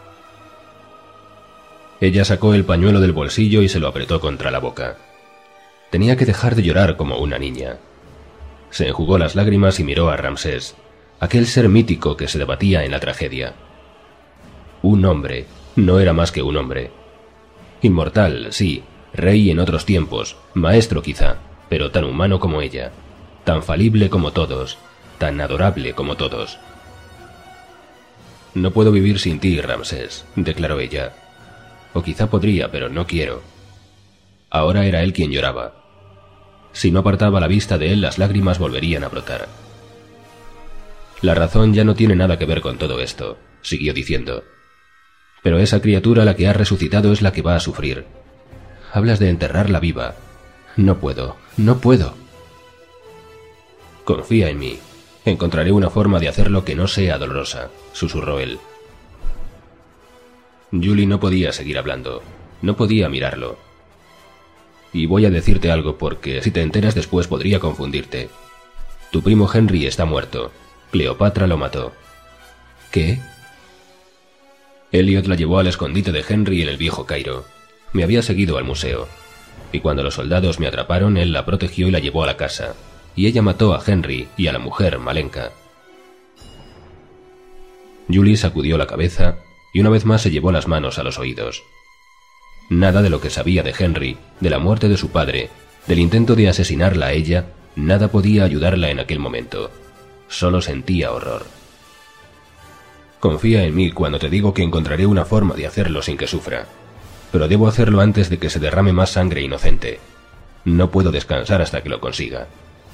Ella sacó el pañuelo del bolsillo y se lo apretó contra la boca. Tenía que dejar de llorar como una niña. Se enjugó las lágrimas y miró a Ramsés, aquel ser mítico que se debatía en la tragedia. Un hombre, no era más que un hombre. Inmortal, sí, rey en otros tiempos, maestro quizá, pero tan humano como ella, tan falible como todos, tan adorable como todos. «No puedo vivir sin ti, Ramsés», declaró ella. «O quizá podría, pero no quiero». Ahora era él quien lloraba. Si no apartaba la vista de él, las lágrimas volverían a brotar. «La razón ya no tiene nada que ver con todo esto», siguió diciendo. «Pero esa criatura a la que has resucitado es la que va a sufrir. Hablas de enterrarla viva. No puedo, no puedo». «Confía en mí. Encontraré una forma de hacerlo que no sea dolorosa», susurró él. Julie no podía seguir hablando. No podía mirarlo. «Y voy a decirte algo porque si te enteras después podría confundirte. Tu primo Henry está muerto. Cleopatra lo mató». «¿Qué?» Elliot la llevó al escondite de Henry en el viejo Cairo. Me había seguido al museo. Y cuando los soldados me atraparon, él la protegió y la llevó a la casa. Y ella mató a Henry y a la mujer, Malenka. Julie sacudió la cabeza y una vez más se llevó las manos a los oídos. Nada de lo que sabía de Henry, de la muerte de su padre, del intento de asesinarla a ella, nada podía ayudarla en aquel momento. Solo sentía horror. «Confía en mí cuando te digo que encontraré una forma de hacerlo sin que sufra. Pero debo hacerlo antes de que se derrame más sangre inocente. No puedo descansar hasta que lo consiga».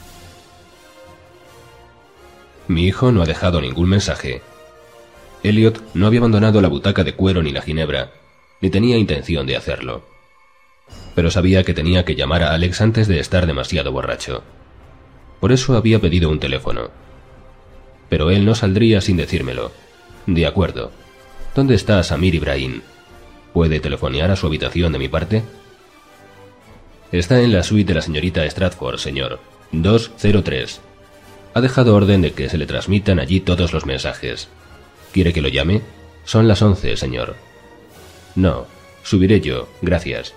Mi hijo no ha dejado ningún mensaje. Elliot no había abandonado la butaca de cuero ni la ginebra, ni tenía intención de hacerlo. Pero sabía que tenía que llamar a Alex antes de estar demasiado borracho. Por eso había pedido un teléfono. Pero él no saldría sin decírmelo. De acuerdo. ¿Dónde está Samir Ibrahim? ¿Puede telefonear a su habitación de mi parte? Está en la suite de la señorita Stratford, señor. dos cero tres. Ha dejado orden de que se le transmitan allí todos los mensajes. ¿Quiere que lo llame? Son las once, señor. No, subiré yo, gracias.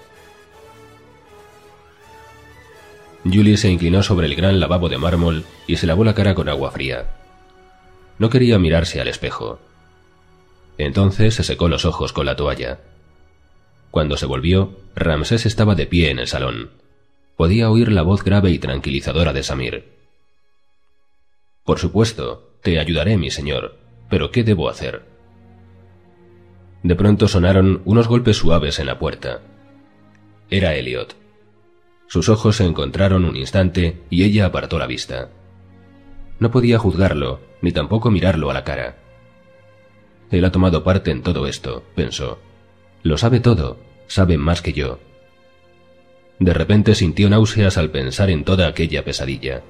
Julie se inclinó sobre el gran lavabo de mármol y se lavó la cara con agua fría. No quería mirarse al espejo. Entonces se secó los ojos con la toalla. Cuando se volvió, Ramsés estaba de pie en el salón. Podía oír la voz grave y tranquilizadora de Samir. «Por supuesto, te ayudaré, mi señor, pero ¿qué debo hacer?» De pronto sonaron unos golpes suaves en la puerta. Era Elliot. Sus ojos se encontraron un instante y ella apartó la vista. No podía juzgarlo, ni tampoco mirarlo a la cara. Él ha tomado parte en todo esto, pensó. Lo sabe todo, sabe más que yo. De repente sintió náuseas al pensar en toda aquella pesadilla.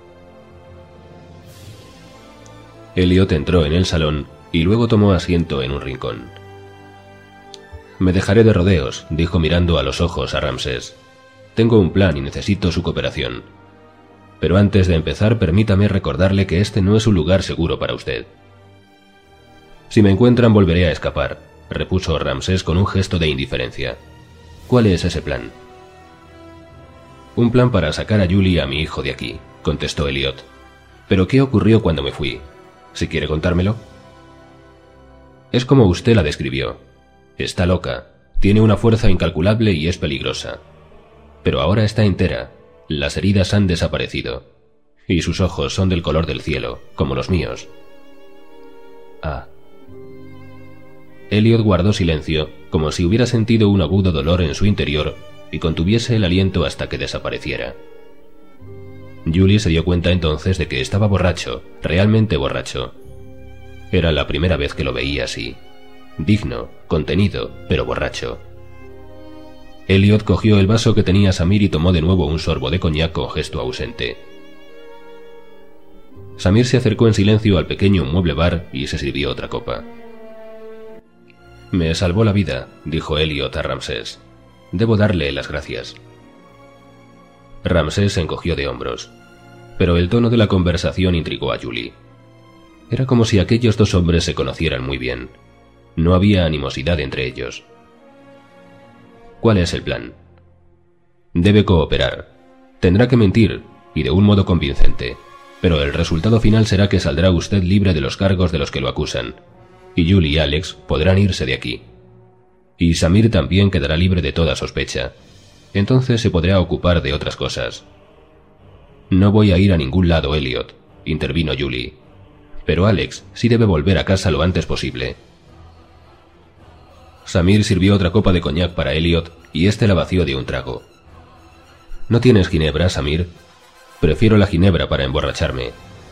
Elliot entró en el salón y luego tomó asiento en un rincón. «Me dejaré de rodeos», dijo mirando a los ojos a Ramsés. «Tengo un plan y necesito su cooperación. Pero antes de empezar, permítame recordarle que este no es un lugar seguro para usted». «Si me encuentran, volveré a escapar», repuso Ramsés con un gesto de indiferencia. «¿Cuál es ese plan?» «Un plan para sacar a Julie y a mi hijo de aquí», contestó Elliot. «¿Pero qué ocurrió cuando me fui? Si quiere contármelo». «Es como usted la describió. Está loca, tiene una fuerza incalculable y es peligrosa. Pero ahora está entera, las heridas han desaparecido, y sus ojos son del color del cielo, como los míos». «Ah». Elliot guardó silencio, como si hubiera sentido un agudo dolor en su interior y contuviese el aliento hasta que desapareciera. Julie se dio cuenta entonces de que estaba borracho, realmente borracho. Era la primera vez que lo veía así. Digno, contenido, pero borracho. Elliot cogió el vaso que tenía Samir y tomó de nuevo un sorbo de coñac con gesto ausente. Samir se acercó en silencio al pequeño mueble bar y se sirvió otra copa. «Me salvó la vida», dijo Elliot a Ramsés. «Debo darle las gracias». Ramsés se encogió de hombros, pero el tono de la conversación intrigó a Julie. Era como si aquellos dos hombres se conocieran muy bien. No había animosidad entre ellos. «¿Cuál es el plan?» «Debe cooperar. Tendrá que mentir, y de un modo convincente, pero el resultado final será que saldrá usted libre de los cargos de los que lo acusan, y Julie y Alex podrán irse de aquí. Y Samir también quedará libre de toda sospecha. Entonces se podrá ocupar de otras cosas. No voy a ir a ningún lado, Elliot, intervino Julie. Pero Alex sí debe volver a casa lo antes posible. Samir sirvió otra copa de coñac para Elliot y éste la vació de un trago. ¿No tienes ginebra, Samir? Prefiero la ginebra para emborracharme.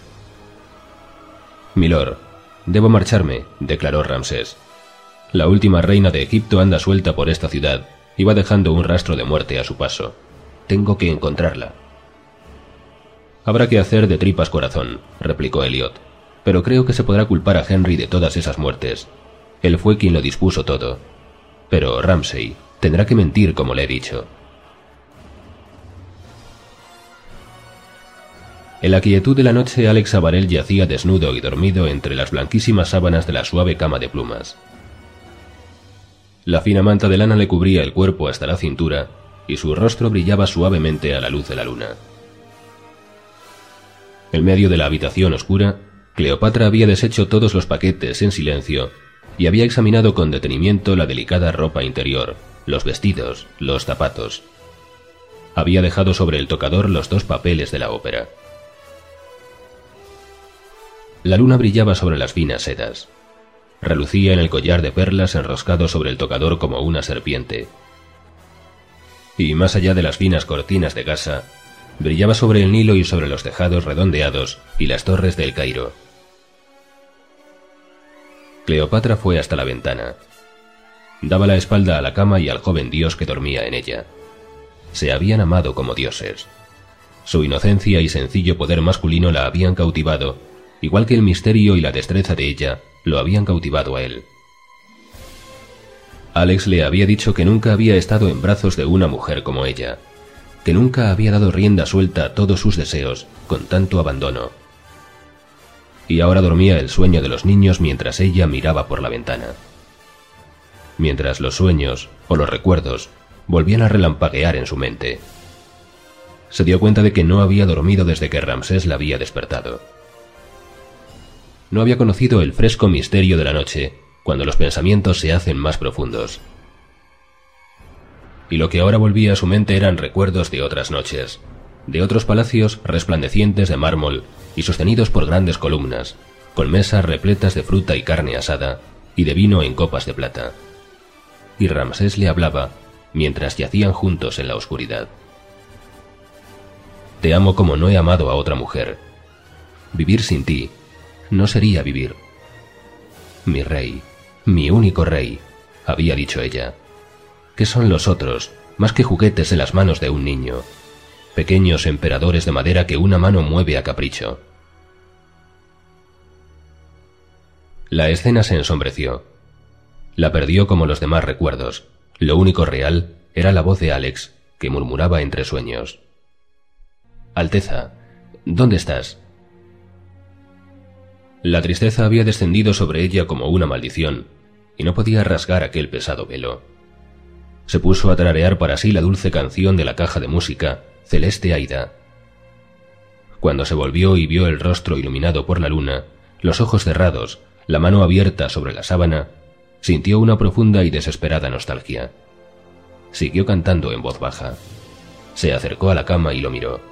Milord, debo marcharme, declaró Ramsés. La última reina de Egipto anda suelta por esta ciudad y va dejando un rastro de muerte a su paso. Tengo que encontrarla. Habrá que hacer de tripas corazón, replicó Elliot, pero creo que se podrá culpar a Henry de todas esas muertes. Él fue quien lo dispuso todo. Pero Ramsay tendrá que mentir como le he dicho. En la quietud de la noche, Alex Avarel yacía desnudo y dormido entre las blanquísimas sábanas de la suave cama de plumas. La fina manta de lana le cubría el cuerpo hasta la cintura y su rostro brillaba suavemente a la luz de la luna. En medio de la habitación oscura, Cleopatra había deshecho todos los paquetes en silencio y había examinado con detenimiento la delicada ropa interior, los vestidos, los zapatos. Había dejado sobre el tocador los dos papeles de la ópera. La luna brillaba sobre las finas sedas. Relucía en el collar de perlas enroscado sobre el tocador como una serpiente. Y más allá de las finas cortinas de gasa, brillaba sobre el Nilo y sobre los tejados redondeados y las torres del Cairo. Cleopatra fue hasta la ventana. Daba la espalda a la cama y al joven dios que dormía en ella. Se habían amado como dioses. Su inocencia y sencillo poder masculino la habían cautivado, igual que el misterio y la destreza de ella lo habían cautivado a él. Alex le había dicho que nunca había estado en brazos de una mujer como ella, que nunca había dado rienda suelta a todos sus deseos con tanto abandono. Y ahora dormía el sueño de los niños mientras ella miraba por la ventana. Mientras los sueños, o los recuerdos, volvían a relampaguear en su mente. Se dio cuenta de que no había dormido desde que Ramsés la había despertado. No había conocido el fresco misterio de la noche, cuando los pensamientos se hacen más profundos. Y lo que ahora volvía a su mente eran recuerdos de otras noches, de otros palacios resplandecientes de mármol y sostenidos por grandes columnas, con mesas repletas de fruta y carne asada y de vino en copas de plata. Y Ramsés le hablaba mientras yacían juntos en la oscuridad. Te amo como no he amado a otra mujer. Vivir sin ti no sería vivir. Mi rey, mi único rey, había dicho ella. ¿Qué son los otros, más que juguetes en las manos de un niño? Pequeños emperadores de madera que una mano mueve a capricho. La escena se ensombreció. La perdió como los demás recuerdos. Lo único real era la voz de Alex, que murmuraba entre sueños. Alteza, ¿dónde estás? La tristeza había descendido sobre ella como una maldición, y no podía rasgar aquel pesado velo. Se puso a tararear para sí la dulce canción de la caja de música, Celeste Aida. Cuando se volvió y vio el rostro iluminado por la luna, los ojos cerrados, la mano abierta sobre la sábana, sintió una profunda y desesperada nostalgia. Siguió cantando en voz baja. Se acercó a la cama y lo miró.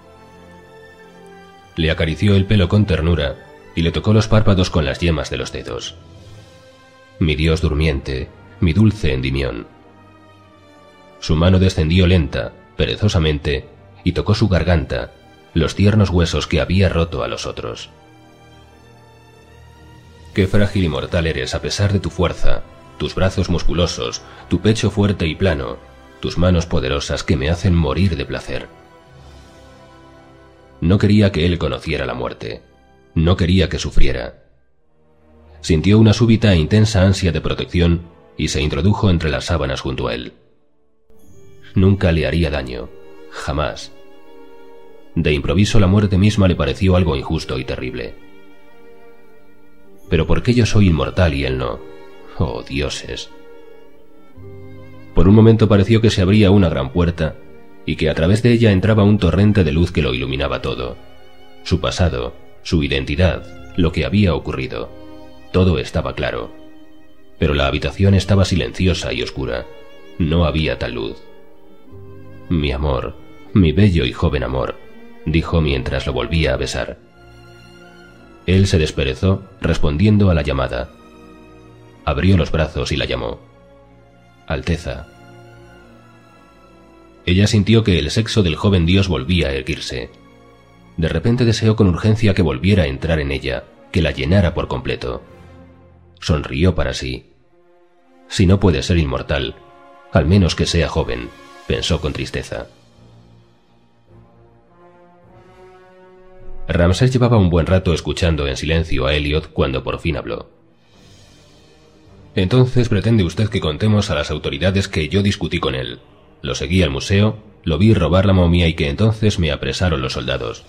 Le acarició el pelo con ternura y le tocó los párpados con las yemas de los dedos. Mi Dios durmiente, mi dulce Endimión. Su mano descendió lenta, perezosamente, y tocó su garganta, los tiernos huesos que había roto a los otros. Qué frágil y mortal eres a pesar de tu fuerza, tus brazos musculosos, tu pecho fuerte y plano, tus manos poderosas que me hacen morir de placer. No quería que él conociera la muerte. No quería que sufriera. Sintió una súbita e intensa ansia de protección y se introdujo entre las sábanas junto a él. Nunca le haría daño, jamás. De improviso la muerte misma le pareció algo injusto y terrible. ¿Pero por qué yo soy inmortal y él no? Oh, dioses. Por un momento pareció que se abría una gran puerta y que a través de ella entraba un torrente de luz que lo iluminaba todo. Su pasado, su identidad, lo que había ocurrido. Todo estaba claro. Pero la habitación estaba silenciosa y oscura. No había tal luz. Mi amor, mi bello y joven amor, dijo mientras lo volvía a besar. Él se desperezó, respondiendo a la llamada. Abrió los brazos y la llamó. Alteza. Ella sintió que el sexo del joven dios volvía a erguirse. De repente deseó con urgencia que volviera a entrar en ella, que la llenara por completo. Sonrió para sí. Si no puede ser inmortal, al menos que sea joven, pensó con tristeza. Ramsés llevaba un buen rato escuchando en silencio a Elliot cuando por fin habló. Entonces pretende usted que contemos a las autoridades que yo discutí con él. Lo seguí al museo, lo vi robar la momia y que entonces me apresaron los soldados.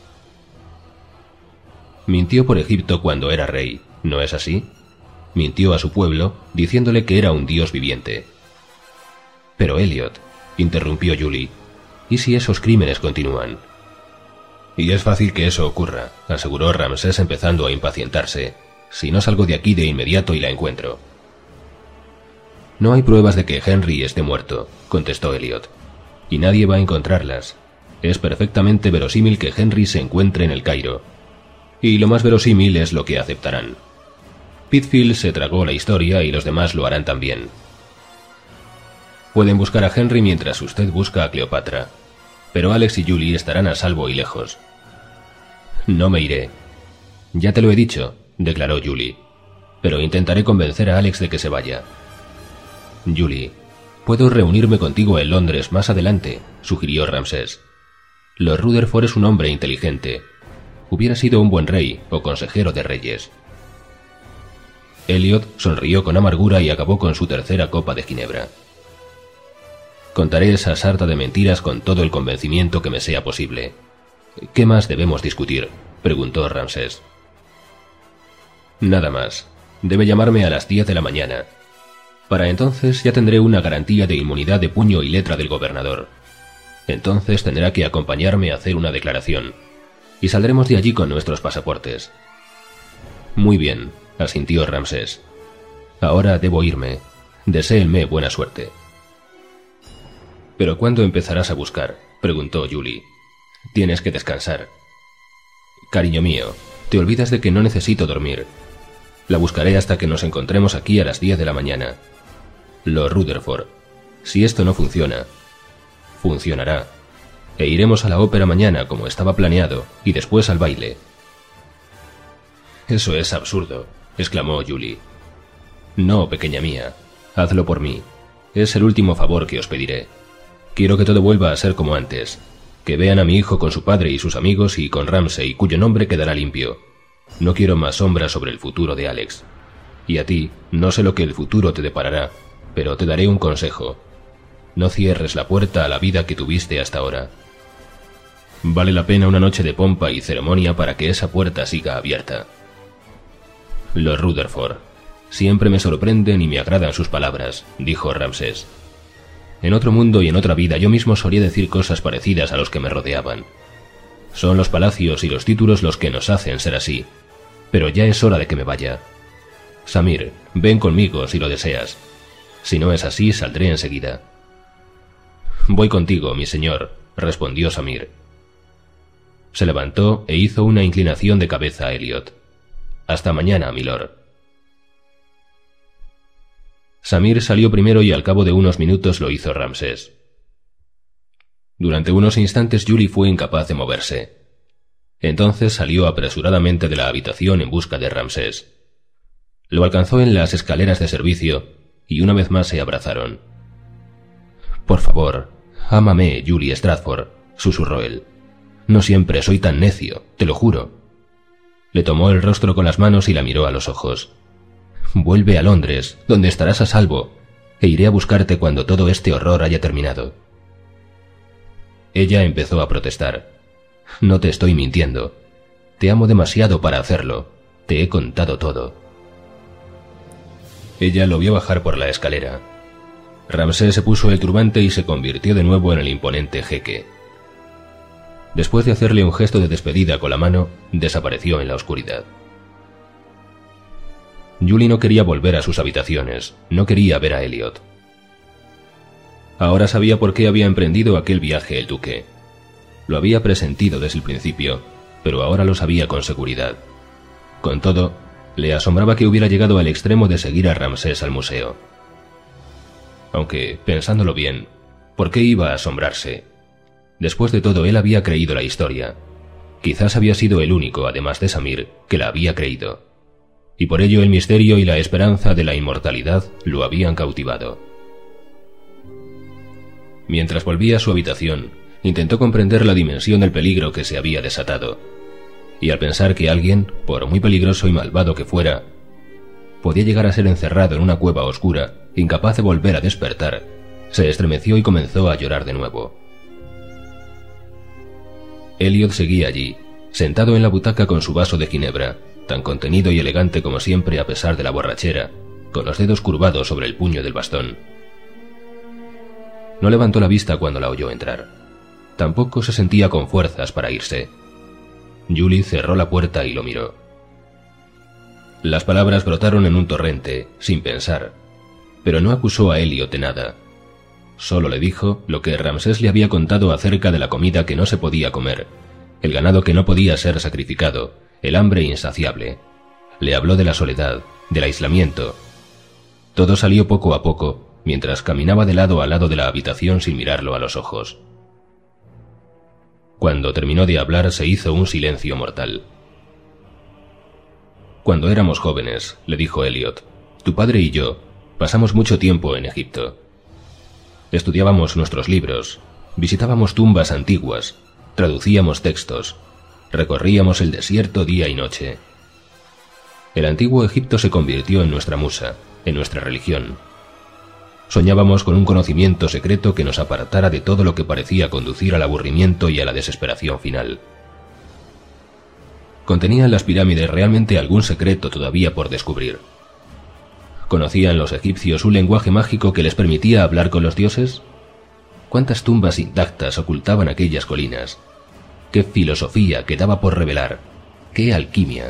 Mintió por Egipto cuando era rey, ¿no es así? Mintió a su pueblo, diciéndole que era un dios viviente. Pero Elliot, interrumpió Julie, ¿y si esos crímenes continúan? Y es fácil que eso ocurra, aseguró Ramsés empezando a impacientarse, si no salgo de aquí de inmediato y la encuentro. No hay pruebas de que Henry esté muerto, contestó Elliot, y nadie va a encontrarlas. Es perfectamente verosímil que Henry se encuentre en el Cairo, y lo más verosímil es lo que aceptarán. Pitfield se tragó la historia y los demás lo harán también. Pueden buscar a Henry mientras usted busca a Cleopatra, pero Alex y Julie estarán a salvo y lejos. No me iré. Ya te lo he dicho, declaró Julie, pero intentaré convencer a Alex de que se vaya. Julie, puedo reunirme contigo en Londres más adelante, sugirió Ramsés. Lord Rutherford es un hombre inteligente. Hubiera sido un buen rey o consejero de reyes. Elliot sonrió con amargura y acabó con su tercera copa de ginebra. Contaré esa sarta de mentiras con todo el convencimiento que me sea posible. ¿Qué más debemos discutir?, preguntó Ramsés. Nada más. Debe llamarme a las diez de la mañana. Para entonces ya tendré una garantía de inmunidad de puño y letra del gobernador. Entonces tendrá que acompañarme a hacer una declaración, y saldremos de allí con nuestros pasaportes. Muy bien, asintió Ramsés. Ahora debo irme. Deséenme buena suerte. ¿Pero cuándo empezarás a buscar?, preguntó Julie. Tienes que descansar. Cariño mío, te olvidas de que no necesito dormir. La buscaré hasta que nos encontremos aquí a las diez de la mañana. Lord Rutherford, si esto no funciona, funcionará. E iremos a la ópera mañana como estaba planeado y después al baile. Eso es absurdo, exclamó Julie. No, pequeña mía, hazlo por mí. Es el último favor que os pediré. Quiero que todo vuelva a ser como antes, que vean a mi hijo con su padre y sus amigos y con Ramsay, cuyo nombre quedará limpio. No quiero más sombras sobre el futuro de Alex. Y a ti, no sé lo que el futuro te deparará, pero te daré un consejo. No cierres la puerta a la vida que tuviste hasta ahora. Vale la pena una noche de pompa y ceremonia para que esa puerta siga abierta. Lord Rutherford, siempre me sorprenden y me agradan sus palabras, dijo Ramsés. En otro mundo y en otra vida yo mismo solía decir cosas parecidas a los que me rodeaban. Son los palacios y los títulos los que nos hacen ser así, pero ya es hora de que me vaya. Samir, ven conmigo si lo deseas. Si no es así, saldré enseguida. Voy contigo, mi señor, respondió Samir. Se levantó e hizo una inclinación de cabeza a Elliot. Hasta mañana, milord. Samir salió primero y al cabo de unos minutos lo hizo Ramsés. Durante unos instantes Julie fue incapaz de moverse. Entonces salió apresuradamente de la habitación en busca de Ramsés. Lo alcanzó en las escaleras de servicio y una vez más se abrazaron. «Por favor, ámame, Julie Stratford», susurró él. «No siempre soy tan necio, te lo juro». Le tomó el rostro con las manos y la miró a los ojos. «Vuelve a Londres, donde estarás a salvo, e iré a buscarte cuando todo este horror haya terminado». Ella empezó a protestar. «No te estoy mintiendo. Te amo demasiado para hacerlo. Te he contado todo». Ella lo vio bajar por la escalera. Ramsés se puso el turbante y se convirtió de nuevo en el imponente jeque. Después de hacerle un gesto de despedida con la mano, desapareció en la oscuridad. Julie no quería volver a sus habitaciones, no quería ver a Elliot. Ahora sabía por qué había emprendido aquel viaje el duque. Lo había presentido desde el principio, pero ahora lo sabía con seguridad. Con todo, le asombraba que hubiera llegado al extremo de seguir a Ramsés al museo. Aunque, pensándolo bien, ¿por qué iba a asombrarse? Después de todo, él había creído la historia. Quizás había sido el único, además de Samir, que la había creído. Y por ello el misterio y la esperanza de la inmortalidad lo habían cautivado. Mientras volvía a su habitación, intentó comprender la dimensión del peligro que se había desatado. Y al pensar que alguien, por muy peligroso y malvado que fuera, podía llegar a ser encerrado en una cueva oscura, incapaz de volver a despertar, se estremeció y comenzó a llorar de nuevo. Elliot seguía allí, sentado en la butaca con su vaso de ginebra, tan contenido y elegante como siempre a pesar de la borrachera, con los dedos curvados sobre el puño del bastón. No levantó la vista cuando la oyó entrar. Tampoco se sentía con fuerzas para irse. Julie cerró la puerta y lo miró. Las palabras brotaron en un torrente, sin pensar, pero no acusó a Elliot de nada. Solo le dijo lo que Ramsés le había contado acerca de la comida que no se podía comer, el ganado que no podía ser sacrificado, el hambre insaciable. Le habló de la soledad, del aislamiento. Todo salió poco a poco, mientras caminaba de lado a lado de la habitación sin mirarlo a los ojos. Cuando terminó de hablar se hizo un silencio mortal. Cuando éramos jóvenes, le dijo Elliot, tu padre y yo pasamos mucho tiempo en Egipto. Estudiábamos nuestros libros, visitábamos tumbas antiguas, traducíamos textos, recorríamos el desierto día y noche. El antiguo Egipto se convirtió en nuestra musa, en nuestra religión. Soñábamos con un conocimiento secreto que nos apartara de todo lo que parecía conducir al aburrimiento y a la desesperación final. ¿Contenían las pirámides realmente algún secreto todavía por descubrir? ¿Conocían los egipcios un lenguaje mágico que les permitía hablar con los dioses? ¿Cuántas tumbas intactas ocultaban aquellas colinas? ¿Qué filosofía quedaba por revelar? ¿Qué alquimia?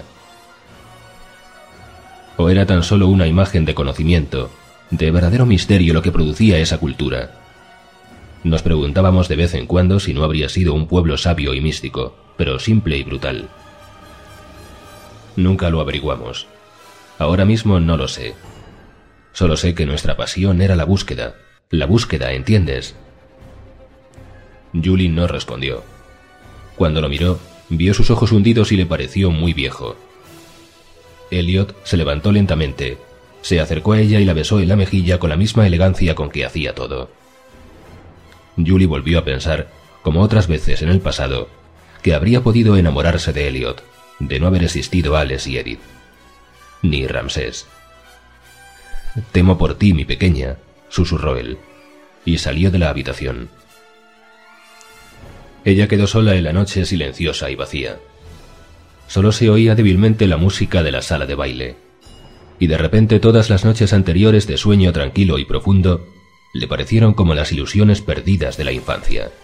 ¿O era tan solo una imagen de conocimiento, de verdadero misterio lo que producía esa cultura? Nos preguntábamos de vez en cuando si no habría sido un pueblo sabio y místico, pero simple y brutal. Nunca lo averiguamos. Ahora mismo no lo sé. Solo sé que nuestra pasión era la búsqueda. La búsqueda, ¿entiendes? Julie no respondió. Cuando lo miró, vio sus ojos hundidos y le pareció muy viejo. Elliot se levantó lentamente, se acercó a ella y la besó en la mejilla con la misma elegancia con que hacía todo. Julie volvió a pensar, como otras veces en el pasado, que habría podido enamorarse de Elliot, de no haber existido Ales y Edith. Ni Ramsés. «Temo por ti, mi pequeña», susurró él, y salió de la habitación. Ella quedó sola en la noche silenciosa y vacía. Solo se oía débilmente la música de la sala de baile, y de repente todas las noches anteriores de sueño tranquilo y profundo le parecieron como las ilusiones perdidas de la infancia.